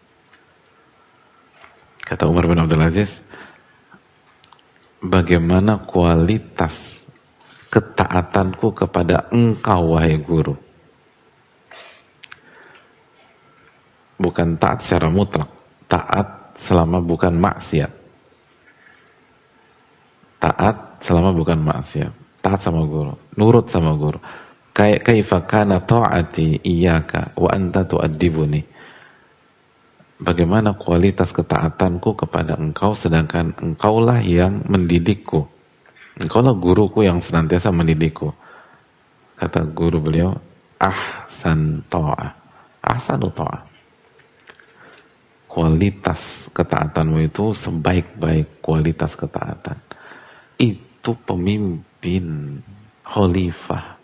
Kata Umar bin Abdul Aziz, bagaimana kualitas ketaatanku kepada engkau, wahai guru? bukan taat secara mutlak, taat selama bukan maksiat. Taat selama bukan maksiat. Taat sama guru, nurut sama guru. Kaifa kana ta'ati iyyaka wa anta tu'addibuni. Bagaimana kualitas ketaatanku kepada engkau sedangkan engkaulah yang mendidikku. Engkaulah guruku yang senantiasa mendidikku. Kata guru beliau, ahsan ta'ah. Ahsanu ta'ah. Kualitas ketaatanmu itu sebaik-baik kualitas ketaatan. Itu pemimpin, khalifah.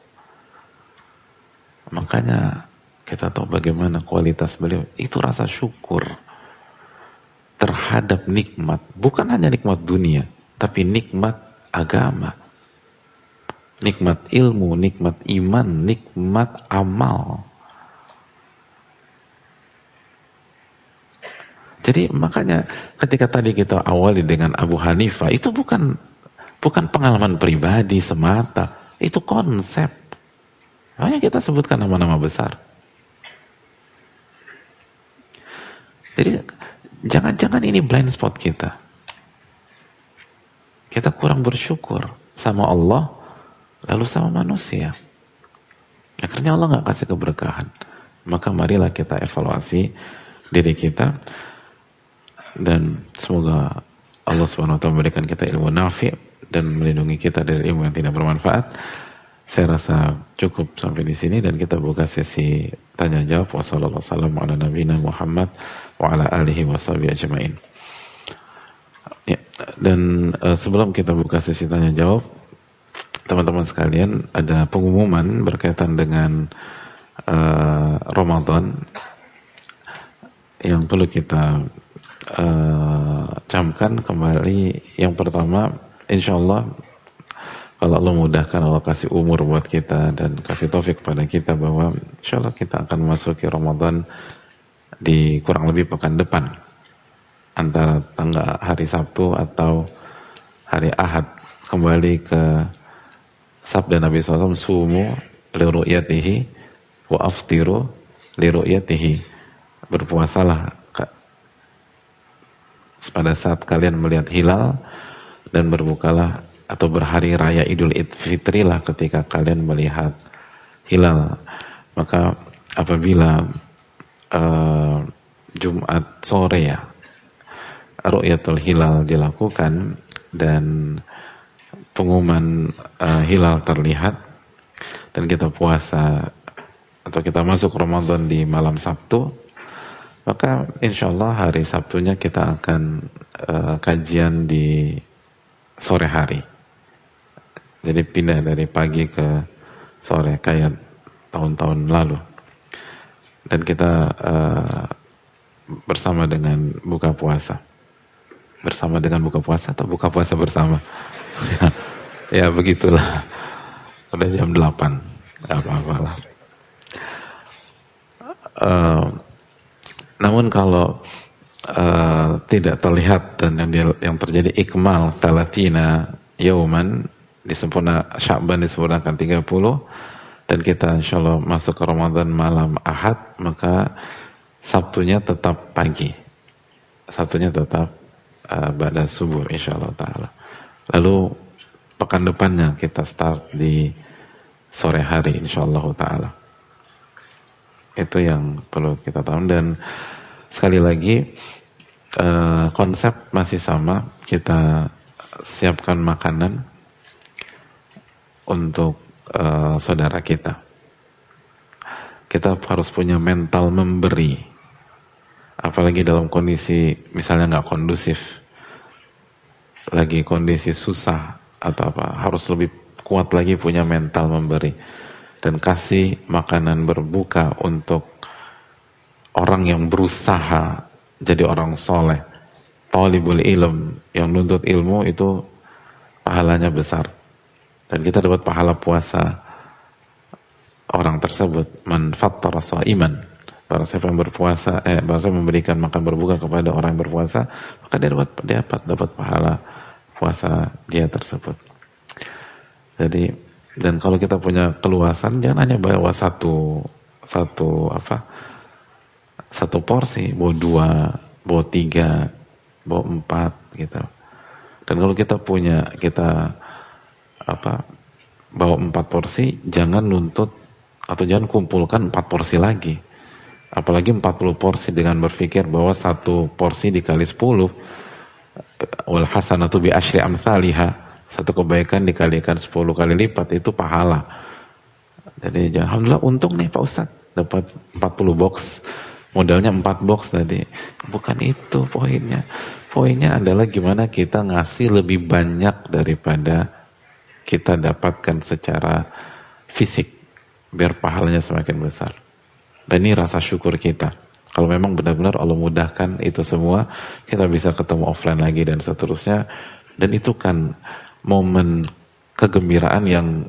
Makanya kita tahu bagaimana kualitas beliau. Itu rasa syukur terhadap nikmat. Bukan hanya nikmat dunia, tapi nikmat agama. Nikmat ilmu, nikmat iman, nikmat amal. Jadi makanya ketika tadi kita awali dengan Abu Hanifah, itu bukan pengalaman pribadi semata. Itu konsep. Makanya kita sebutkan nama-nama besar. Jadi jangan-jangan ini blind spot kita. Kita kurang bersyukur sama Allah, lalu sama manusia. Akhirnya Allah nggak kasih keberkahan. Maka marilah kita evaluasi diri kita, dan semoga Allah SWT memberikan kita ilmu nafi' dan melindungi kita dari ilmu yang tidak bermanfaat. Saya rasa cukup sampai di sini dan kita buka sesi tanya jawab. Wassalamualaikum warahmatullahi wabarakatuh. Ya, dan sebelum kita buka sesi tanya jawab, teman-teman sekalian, ada pengumuman berkaitan dengan Ramadan yang perlu kita camkan kembali. Yang pertama, insyaallah kalau Allah mudahkan, Allah kasih umur buat kita dan kasih taufik pada kita, bahwa insyaallah kita akan memasuki Ramadan di kurang lebih pekan depan, antara hari Sabtu atau hari Ahad, kembali ke sabda Nabi SAW, sumu li ru'yatihi wa aftiru li ru'yatihi. Berpuasalah pada saat kalian melihat hilal, dan berbukalah atau berhari raya Idul Fitri lah ketika kalian melihat hilal. Maka apabila Jumat sore ya ru'yatul hilal dilakukan dan pengumuman hilal terlihat, dan kita puasa atau kita masuk Ramadan di malam Sabtu, maka insyaallah hari Sabtunya kita akan kajian di sore hari. Jadi pindah dari pagi ke sore kayak tahun-tahun lalu. Dan kita bersama dengan buka puasa. Bersama dengan buka puasa atau buka puasa bersama? Ya begitulah. Udah jam 8. Gak apa-apa lah. Namun kalau tidak terlihat dan yang terjadi ikmal talatina yauman, disempurna Sya'ban disempurnakan 30, dan kita insyaallah masuk ke Ramadan malam Ahad, maka Sabtunya tetap pagi, Sabtunya tetap ba'da subuh insyaallah ta'ala. Lalu pekan depannya kita start di sore hari insyaallah ta'ala. Itu yang perlu kita tahu. Dan sekali lagi konsep masih sama, kita siapkan makanan untuk saudara kita. Kita harus punya mental memberi, apalagi dalam kondisi misalnya nggak kondusif, lagi kondisi susah atau apa, harus lebih kuat lagi punya mental memberi dan kasih makanan berbuka untuk orang yang berusaha jadi orang soleh. Talibul ilm, yang nuntut ilmu, itu pahalanya besar. Dan kita dapat pahala puasa orang tersebut. Man fattara sha'iman, barang siapa yang berpuasa, barang siapa memberikan makan berbuka kepada orang yang berpuasa, maka dia dapat pahala puasa dia tersebut. Jadi, dan kalau kita punya keluasan, jangan hanya bawa satu satu porsi, bawa 2, bawa 3, bawa 4 gitu. Dan kalau kita bawa 4 porsi, jangan nuntut atau jangan kumpulkan 4 porsi lagi. Apalagi 40 porsi dengan berpikir bahwa satu porsi dikali 10, wal hasanatu bi asyri amsalihha, satu kebaikan dikalikan 10 kali lipat, itu pahala. Jadi alhamdulillah untung nih Pak Ustadz dapat 40 box, modalnya 4 box tadi. Bukan itu poinnya. Poinnya adalah gimana kita ngasih lebih banyak daripada kita dapatkan secara fisik, biar pahalanya semakin besar. Dan ini rasa syukur kita. Kalau memang benar-benar Allah mudahkan itu semua, kita bisa ketemu offline lagi dan seterusnya. Dan itu kan momen kegembiraan yang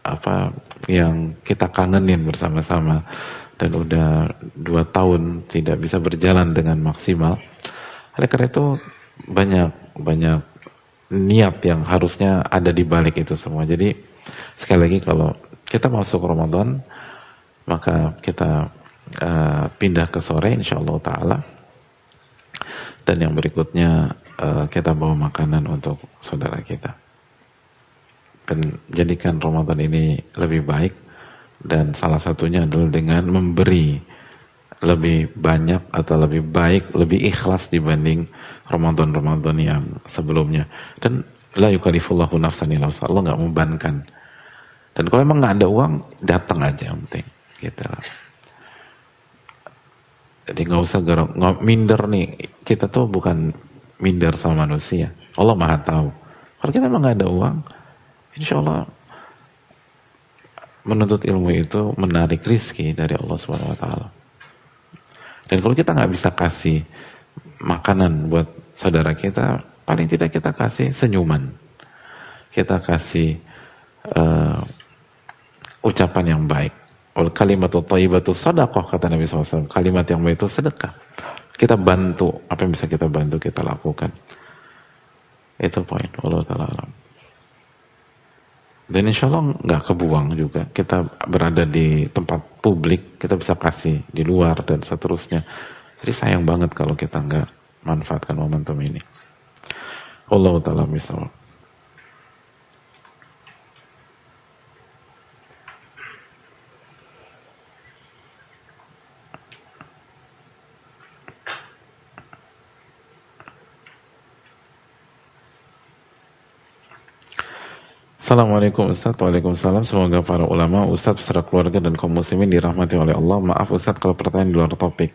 kita kangenin bersama-sama. Dan udah 2 tahun tidak bisa berjalan dengan maksimal. Oleh karena itu banyak niat yang harusnya ada di balik itu semua. Jadi sekali lagi kalau kita masuk Ramadan, maka kita pindah ke sore insyaallah ta'ala. Dan yang berikutnya kita bawa makanan untuk saudara kita. Dan jadikan Ramadan ini lebih baik. Dan salah satunya adalah dengan memberi lebih banyak atau lebih baik, lebih ikhlas dibanding Ramadan-Ramadan yang sebelumnya. Dan la yukallifullahu nafsan illa wus'aha, Allah nggak membebankan. Dan kalau emang nggak ada uang, datang aja yang penting. Gitu lah. Jadi nggak usah minder nih. Kita tuh bukan minder sama manusia. Allah Maha tahu. Kalau kita emang nggak ada uang, insya Allah menuntut ilmu itu menarik rizki dari Allah Subhanahu Wa Taala. Dan kalau kita nggak bisa kasih makanan buat saudara kita, paling tidak kita kasih senyuman, kita kasih ucapan yang baik. Kalimatut thayyibatu shadaqah, kata Nabi SAW. Kalimat yang baik itu sedekah. Kita bantu, apa yang bisa kita bantu kita lakukan. Itu poin. Allah Ta'ala alam. Dan insya Allah nggak kebuang juga. Kita berada di tempat publik, kita bisa kasih di luar dan seterusnya. Jadi sayang banget kalau kita nggak manfaatkan momentum ini. Allah Ta'ala misal. Assalamualaikum Ustaz. Waalaikumsalam. Semoga para ulama, Ustaz beserta keluarga dan kaum muslimin dirahmati oleh Allah. Maaf Ustaz kalau pertanyaan di luar topik.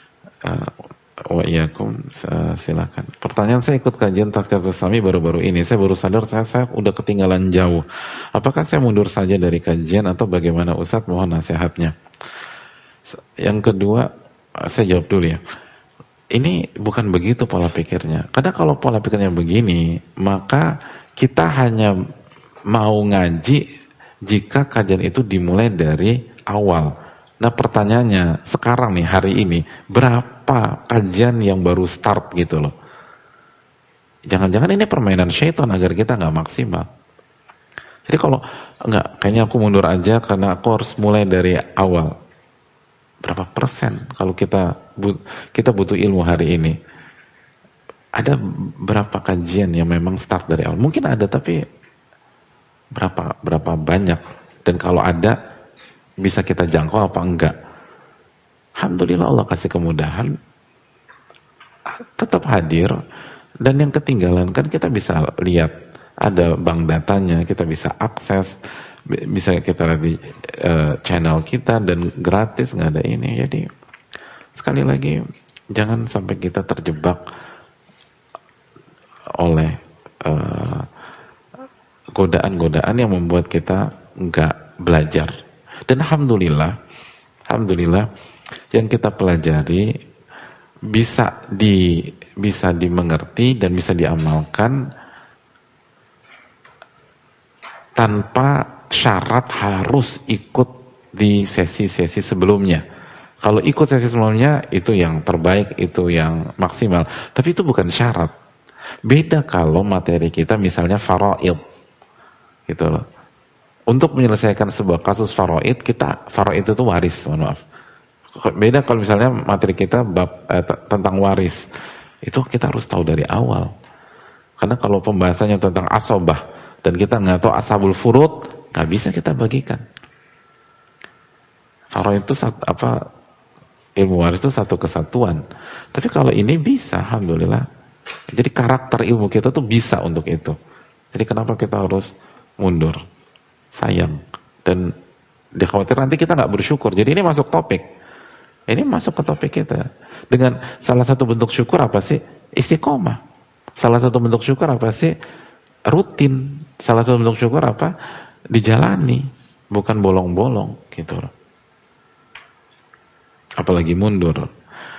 Wa iyyakum, silakan. Pertanyaan, saya ikut kajian Tazkiyatun Sami baru-baru ini. Saya baru sadar saya udah ketinggalan jauh. Apakah saya mundur saja dari kajian atau bagaimana Ustaz? Mohon nasihatnya. Yang kedua, saya jawab dulu ya. Ini bukan begitu pola pikirnya. Karena kalau pola pikirnya begini, maka kita hanya mau ngaji jika kajian itu dimulai dari awal. Nah pertanyaannya sekarang nih, hari ini, berapa kajian yang baru start gitu loh. Jangan-jangan ini permainan syaitan agar kita nggak maksimal. Jadi kalau nggak, kayaknya aku mundur aja karena aku harus mulai dari awal. Berapa persen kalau kita butuh ilmu hari ini? Ada berapa kajian yang memang start dari awal? Mungkin ada, tapi berapa banyak, dan kalau ada bisa kita jangkau apa enggak. Alhamdulillah Allah kasih kemudahan, tetap hadir. Dan yang ketinggalan kan kita bisa lihat, ada bank datanya, kita bisa akses, bisa kita lihat di channel kita, dan gratis, nggak ada ini. Jadi sekali lagi jangan sampai kita terjebak oleh godaan-godaan yang membuat kita nggak belajar. Dan alhamdulillah yang kita pelajari bisa dimengerti dan bisa diamalkan tanpa syarat harus ikut di sesi-sesi sebelumnya. Kalau ikut sesi sebelumnya itu yang terbaik, itu yang maksimal. Tapi itu bukan syarat. Beda kalau materi kita misalnya faraid. Gitu loh. Untuk menyelesaikan sebuah kasus faraid, faraid itu waris, mohon maaf. Beda kalau misalnya materi kita tentang waris, itu kita harus tahu dari awal. Karena kalau pembahasannya tentang asobah dan kita nggak tahu ashabul furud, nggak bisa kita bagikan. Kalau itu ilmu waris itu satu kesatuan. Tapi kalau ini bisa, alhamdulillah. Jadi karakter ilmu kita tuh bisa untuk itu. Jadi kenapa kita harus mundur? Sayang. Dan dikhawatir nanti kita nggak bersyukur. Jadi ini masuk topik. Ini masuk ke topik kita. Dengan salah satu bentuk syukur apa sih? Istiqomah. Salah satu bentuk syukur apa sih? Rutin. Salah satu bentuk syukur apa? Dijalani. Bukan bolong-bolong gitu loh. Apalagi mundur.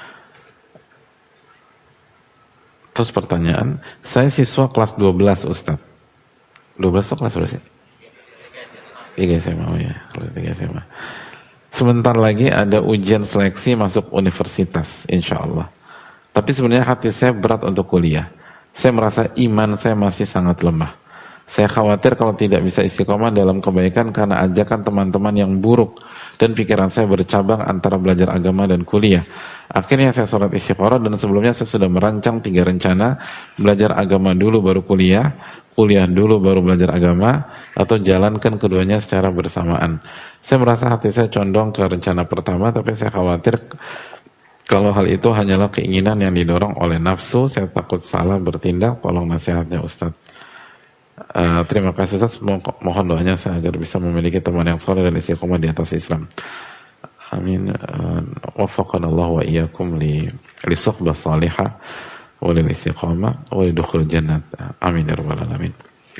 Terus pertanyaan, saya siswa kelas 12 Ustadz. 12 itu kelas berapa sih? 3 SMA, oh ya, kelas 3 SMA. Sebentar lagi ada ujian seleksi masuk universitas, insya Allah. Tapi sebenarnya hati saya berat untuk kuliah. Saya merasa iman saya masih sangat lemah. Saya khawatir kalau tidak bisa istiqomah dalam kebaikan karena ajakan teman-teman yang buruk. Dan pikiran saya bercabang antara belajar agama dan kuliah. Akhirnya saya sholat istiqoroh dan sebelumnya saya sudah merancang 3 rencana. Belajar agama dulu baru kuliah. Kuliah dulu baru belajar agama. Atau jalankan keduanya secara bersamaan. Saya merasa hati saya condong ke rencana pertama, tapi saya khawatir kalau hal itu hanyalah keinginan yang didorong oleh nafsu. Saya takut salah bertindak. Tolong nasihatnya Ustadz. Terima kasih Ustaz, mohon doanya saya agar bisa memiliki teman yang soleh dan istiqomah di atas Islam. Amin. Waffaqanallahu wa iyyakum li suhbah salihah wa lil istiqamah wa lidukhul jannat. Amin ya rabbal alamin.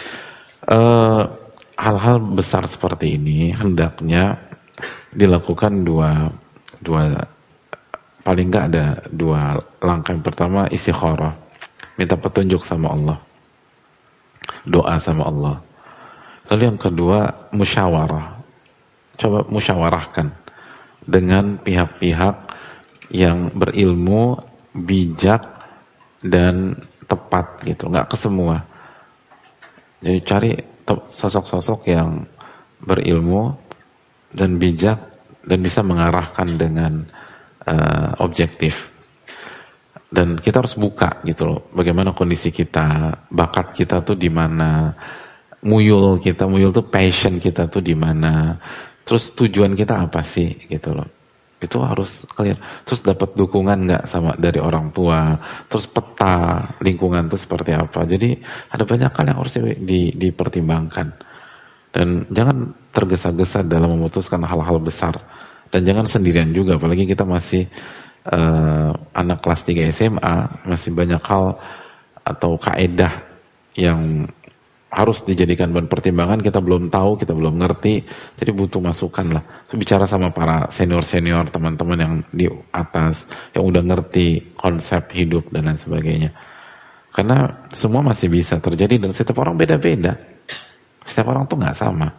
Hal-hal besar seperti ini hendaknya dilakukan dua paling enggak ada 2 langkah. Yang pertama istikharah, minta petunjuk sama Allah, doa sama Allah. Lalu yang kedua musyawarah, coba musyawarahkan dengan pihak-pihak yang berilmu, bijak dan tepat gitu, nggak ke semua. Jadi cari sosok-sosok yang berilmu dan bijak dan bisa mengarahkan dengan objektif. Dan kita harus buka gitu loh, bagaimana kondisi kita, bakat kita tuh di mana, muyul tuh passion kita tuh di mana, terus tujuan kita apa sih gitu loh. Itu harus clear. Terus dapat dukungan nggak sama dari orang tua, terus peta lingkungan tuh seperti apa. Jadi ada banyak hal yang harus dipertimbangkan. Dan jangan tergesa-gesa dalam memutuskan hal-hal besar. Dan jangan sendirian juga, apalagi kita masih anak kelas 3 SMA, masih banyak hal atau kaedah yang harus dijadikan bahan pertimbangan. Kita belum tahu, kita belum ngerti, jadi butuh masukan lah. Bicara sama para senior-senior, teman-teman yang di atas, yang udah ngerti konsep hidup dan lain sebagainya. Karena semua masih bisa terjadi dan setiap orang beda-beda. Setiap orang tuh nggak sama.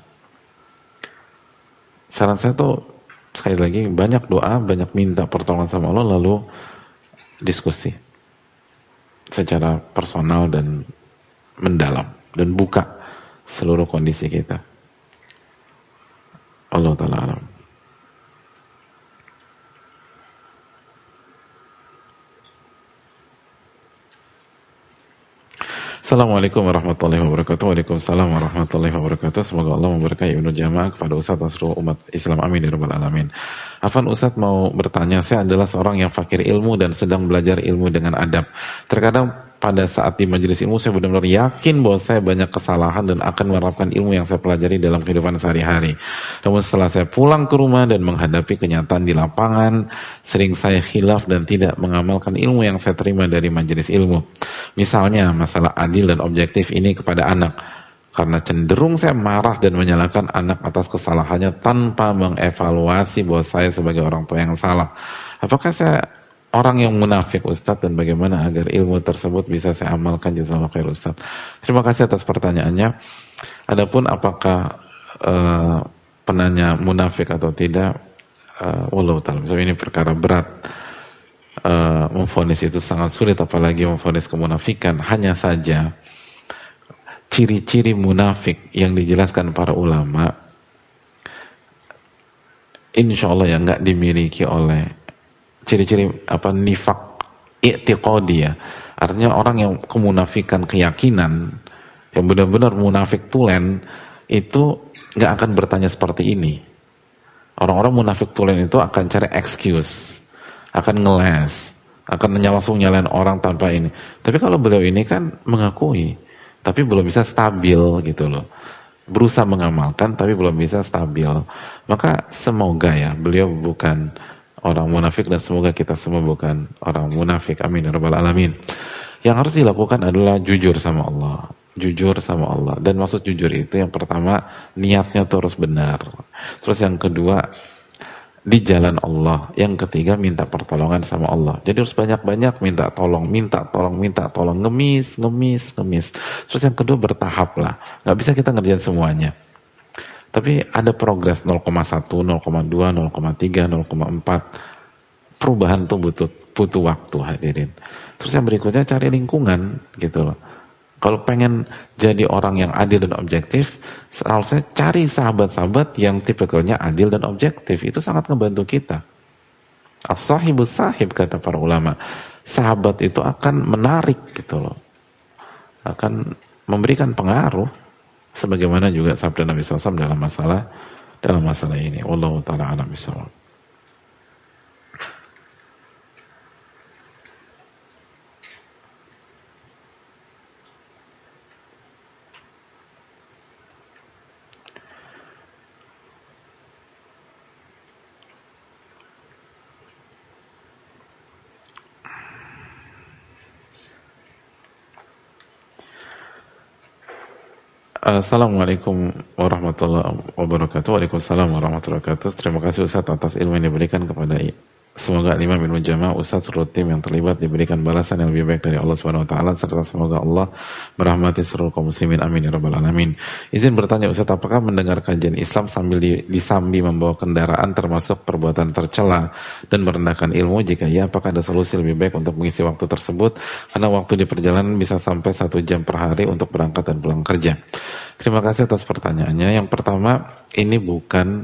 Saran saya tuh sekali lagi, banyak doa, banyak minta pertolongan sama Allah, lalu diskusi secara personal dan mendalam, dan buka seluruh kondisi kita. Allah Ta'ala alam. Assalamualaikum warahmatullahi wabarakatuh. Waalaikumsalam warahmatullahi wabarakatuh. Semoga Allah memberkahi Ibnu Jamaah kepada Ustaz dan seluruh umat Islam. Amin ya rabbal alamin. Afan, Ustaz mau bertanya, saya adalah seorang yang fakir ilmu dan sedang belajar ilmu dengan adab. Terkadang pada saat di majelis ilmu saya benar-benar yakin bahwa saya banyak kesalahan dan akan menerapkan ilmu yang saya pelajari dalam kehidupan sehari-hari. Namun setelah saya pulang ke rumah dan menghadapi kenyataan di lapangan, sering saya khilaf dan tidak mengamalkan ilmu yang saya terima dari majelis ilmu. Misalnya masalah adil dan objektif ini kepada anak. Karena cenderung saya marah dan menyalahkan anak atas kesalahannya tanpa mengevaluasi bahwa saya sebagai orang tua yang salah. Apakah saya orang yang munafik Ustadz, dan bagaimana agar ilmu tersebut bisa saya amalkan? Jazakallahu khair Ustadz. Terima kasih atas pertanyaannya. Adapun apakah penanya munafik atau tidak, wallahu ta'ala, ini perkara berat. Memvonis itu sangat sulit, apalagi memvonis kemunafikan. Hanya saja ciri-ciri munafik yang dijelaskan para ulama insya Allah ya nggak dimiliki oleh ciri-ciri apa nifak i'tiqadi ya. Artinya orang yang kemunafikan keyakinan, yang benar-benar munafik tulen, itu nggak akan bertanya seperti ini. Orang-orang munafik tulen itu akan cari excuse, akan ngeles, akan langsung nyalain orang tanpa ini. Tapi kalau beliau ini kan mengakui, tapi belum bisa stabil gitu loh. Berusaha mengamalkan tapi belum bisa stabil. Maka semoga ya beliau bukan orang munafik dan semoga kita semua bukan orang munafik. Amin ya rabbal alamin. Yang harus dilakukan adalah jujur sama Allah. Jujur sama Allah. Dan maksud jujur itu yang pertama niatnya terus benar. Terus yang kedua di jalan Allah. Yang ketiga minta pertolongan sama Allah. Jadi harus banyak-banyak minta tolong, minta tolong, minta tolong, ngemis. Terus yang kedua bertahap lah. Nggak bisa kita ngerjain semuanya. Tapi ada progres 0,1, 0,2, 0,3, 0,4. Perubahan tuh butuh waktu hadirin. Terus yang berikutnya cari lingkungan gitu loh. Kalau pengen jadi orang yang adil dan objektif, harusnya cari sahabat-sahabat yang tipikalnya adil dan objektif. Itu sangat ngebantu kita. As-sahibus sahib kata para ulama. Sahabat itu akan menarik gitu loh. Akan memberikan pengaruh. Sebagaimana juga sabda Nabi SAW dalam masalah ini. Wallahu ta'ala a'lam bishawab. Assalamualaikum warahmatullahi wabarakatuh. Waalaikumsalam warahmatullahi wabarakatuh. Terima kasih Ustaz atas ilmu yang diberikan kepada semoga Imam Ibnu Jamaah, Ustaz seluruh tim yang terlibat diberikan balasan yang lebih baik dari Allah Subhanahu wa taala serta semoga Allah merahmati seluruh kaum muslimin. Amin ya rabbal alamin. Izin bertanya Ustaz, apakah mendengar kajian Islam sambil disambi membawa kendaraan termasuk perbuatan tercela dan merendahkan ilmu? Jika ya, apakah ada solusi lebih baik untuk mengisi waktu tersebut? Karena waktu di perjalanan bisa sampai 1 jam per hari untuk berangkat dan pulang kerja. Terima kasih atas pertanyaannya. Yang pertama, ini bukan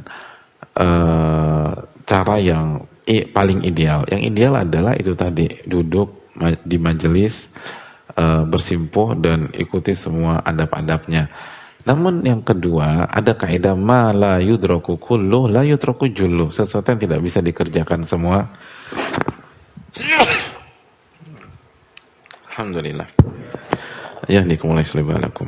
cara yang paling ideal. Yang ideal adalah itu tadi, duduk di majelis, bersimpuh dan ikuti semua adab-adabnya. Namun yang kedua, ada kaidah ma la yudraku kullu la yudraku jullu. Sesuatu yang tidak bisa dikerjakan semua. Alhamdulillah. Yahdikumullah salibalakum.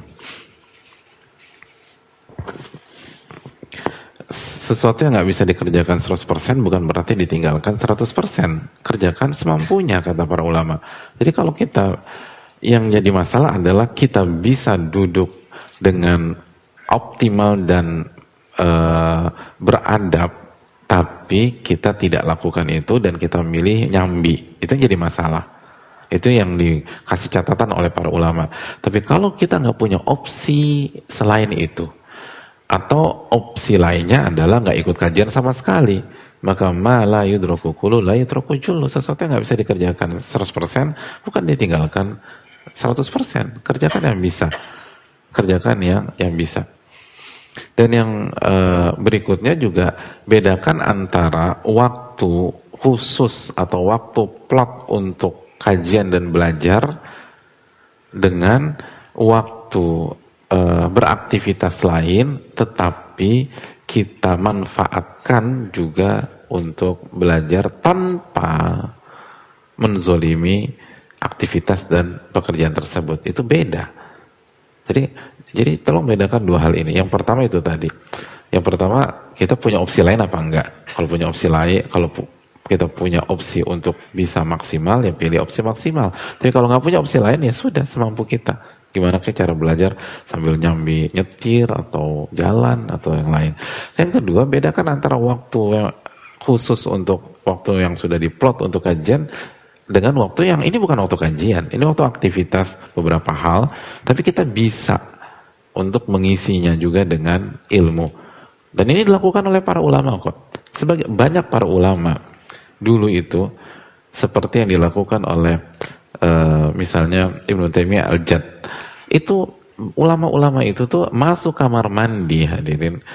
Sesuatu yang nggak bisa dikerjakan 100% bukan berarti ditinggalkan 100%. Kerjakan semampunya kata para ulama. Jadi kalau kita, yang jadi masalah adalah kita bisa duduk dengan optimal dan beradab, tapi kita tidak lakukan itu dan kita memilih nyambi. Itu yang jadi masalah. Itu yang dikasih catatan oleh para ulama. Tapi kalau kita nggak punya opsi selain itu, atau opsi lainnya adalah nggak ikut kajian sama sekali, maka ma la yudraku kullu la yudraku jullu. Sesuatu yang nggak bisa dikerjakan 100% bukan ditinggalkan 100%. Kerjakan yang bisa, kerjakan yang bisa. Dan yang berikutnya juga bedakan antara waktu khusus atau waktu plot untuk kajian dan belajar dengan waktu beraktivitas lain, tetapi kita manfaatkan juga untuk belajar tanpa menzolimi aktivitas dan pekerjaan tersebut. Itu beda. Jadi tolong bedakan dua hal ini. Yang pertama itu tadi. Yang pertama, kita punya opsi lain apa enggak? Kalau punya opsi lain, kalau kita punya opsi untuk bisa maksimal, ya pilih opsi maksimal. Tapi kalau nggak punya opsi lain, ya sudah semampu kita. Gimana cara belajar sambil nyambi nyetir atau jalan atau yang lain. Yang kedua, bedakan antara waktu yang khusus untuk waktu yang sudah diplot untuk kajian dengan waktu yang ini bukan waktu kajian, ini waktu aktivitas beberapa hal, tapi kita bisa untuk mengisinya juga dengan ilmu. Dan ini dilakukan oleh para ulama kok. Banyak para ulama dulu itu seperti yang dilakukan oleh misalnya Ibnu Taimiyah Al-Jadd. Itu ulama-ulama itu tuh masuk kamar mandi hadirin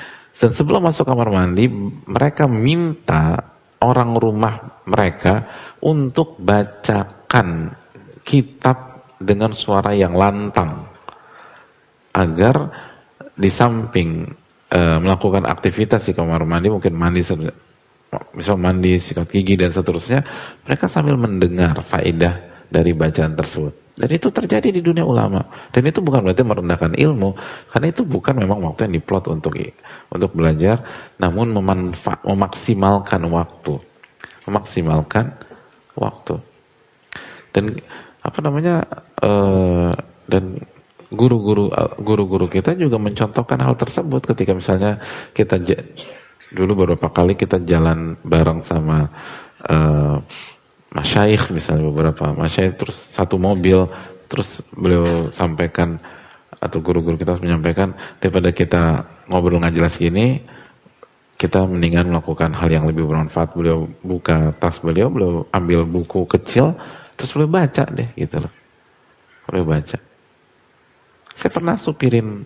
Dan sebelum masuk kamar mandi, mereka minta orang rumah mereka untuk bacakan kitab dengan suara yang lantang, agar di samping melakukan aktivitas di kamar mandi, mungkin mandi, misal mandi, sikat gigi dan seterusnya, mereka sambil mendengar faedah dari bacaan tersebut. Dan itu terjadi di dunia ulama. Dan itu bukan berarti merendahkan ilmu, karena itu bukan memang waktu yang diplot untuk belajar, namun memaksimalkan waktu. Memaksimalkan waktu. Dan apa namanya? Dan guru-guru kita juga mencontohkan hal tersebut ketika misalnya kita dulu beberapa kali kita jalan bareng sama masyayikh, misalnya beberapa masyayikh, terus satu mobil, terus beliau sampaikan atau guru-guru kita menyampaikan, daripada kita ngobrol nggak jelas gini, kita mendingan melakukan hal yang lebih bermanfaat. Beliau buka tas beliau ambil buku kecil, terus beliau baca deh gitu loh. Beliau baca. Saya pernah supirin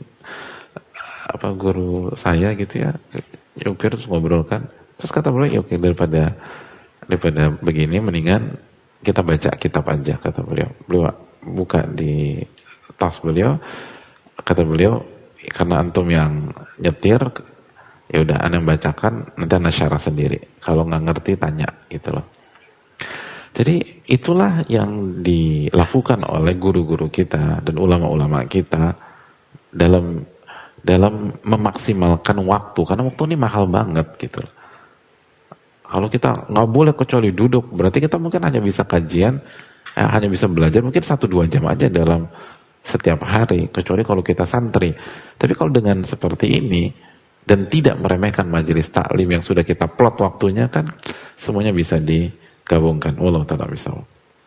guru saya gitu ya, nyupir terus ngobrolkan, terus kata beliau, ya oke, daripada begini mendingan kita baca kitab aja, kata beliau. Beliau buka di tas beliau, kata beliau, karena antum yang nyetir, ya udah ana bacakan, nanti ana syarah sendiri, kalau nggak ngerti tanya gitu loh. Jadi itulah yang dilakukan oleh guru-guru kita dan ulama-ulama kita dalam memaksimalkan waktu, karena waktu ini mahal banget gitu. Kalau kita nggak boleh kecuali duduk, berarti kita mungkin hanya bisa kajian, hanya bisa belajar mungkin 1-2 jam aja dalam setiap hari, kecuali kalau kita santri. Tapi kalau dengan seperti ini, dan tidak meremehkan majelis taklim yang sudah kita plot waktunya, kan semuanya bisa digabungkan. Wallahu ta'ala bishawab.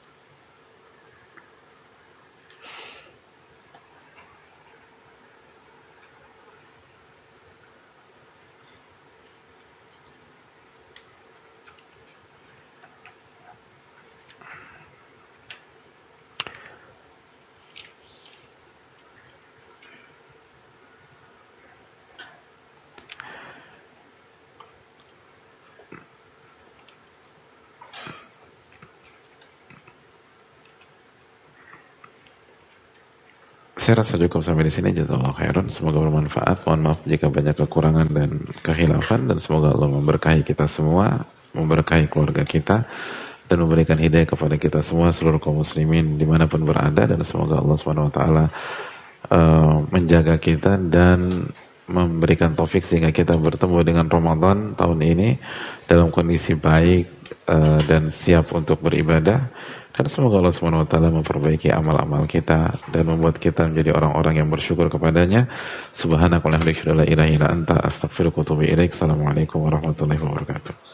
Saya rasa cukup sampai di sini. Jazakallahu khairan. Semoga bermanfaat. Mohon maaf jika banyak kekurangan dan kekhilafan, dan semoga Allah memberkahi kita semua, memberkahi keluarga kita, dan memberikan hidayah kepada kita semua, seluruh kaum muslimin dimanapun berada, dan semoga Allah Subhanahu Wa Taala menjaga kita dan memberikan taufik sehingga kita bertemu dengan Ramadan tahun ini dalam kondisi baik dan siap untuk beribadah. Dan semoga Allah Subhanahu Wa Taala memperbaiki amal-amal kita dan membuat kita menjadi orang-orang yang bersyukur kepadanya. Subhanakallahumma wa bihamdika, la ilaha illa anta, astaghfiruka wa atubu ilaik. Assalamualaikum warahmatullahi wabarakatuh.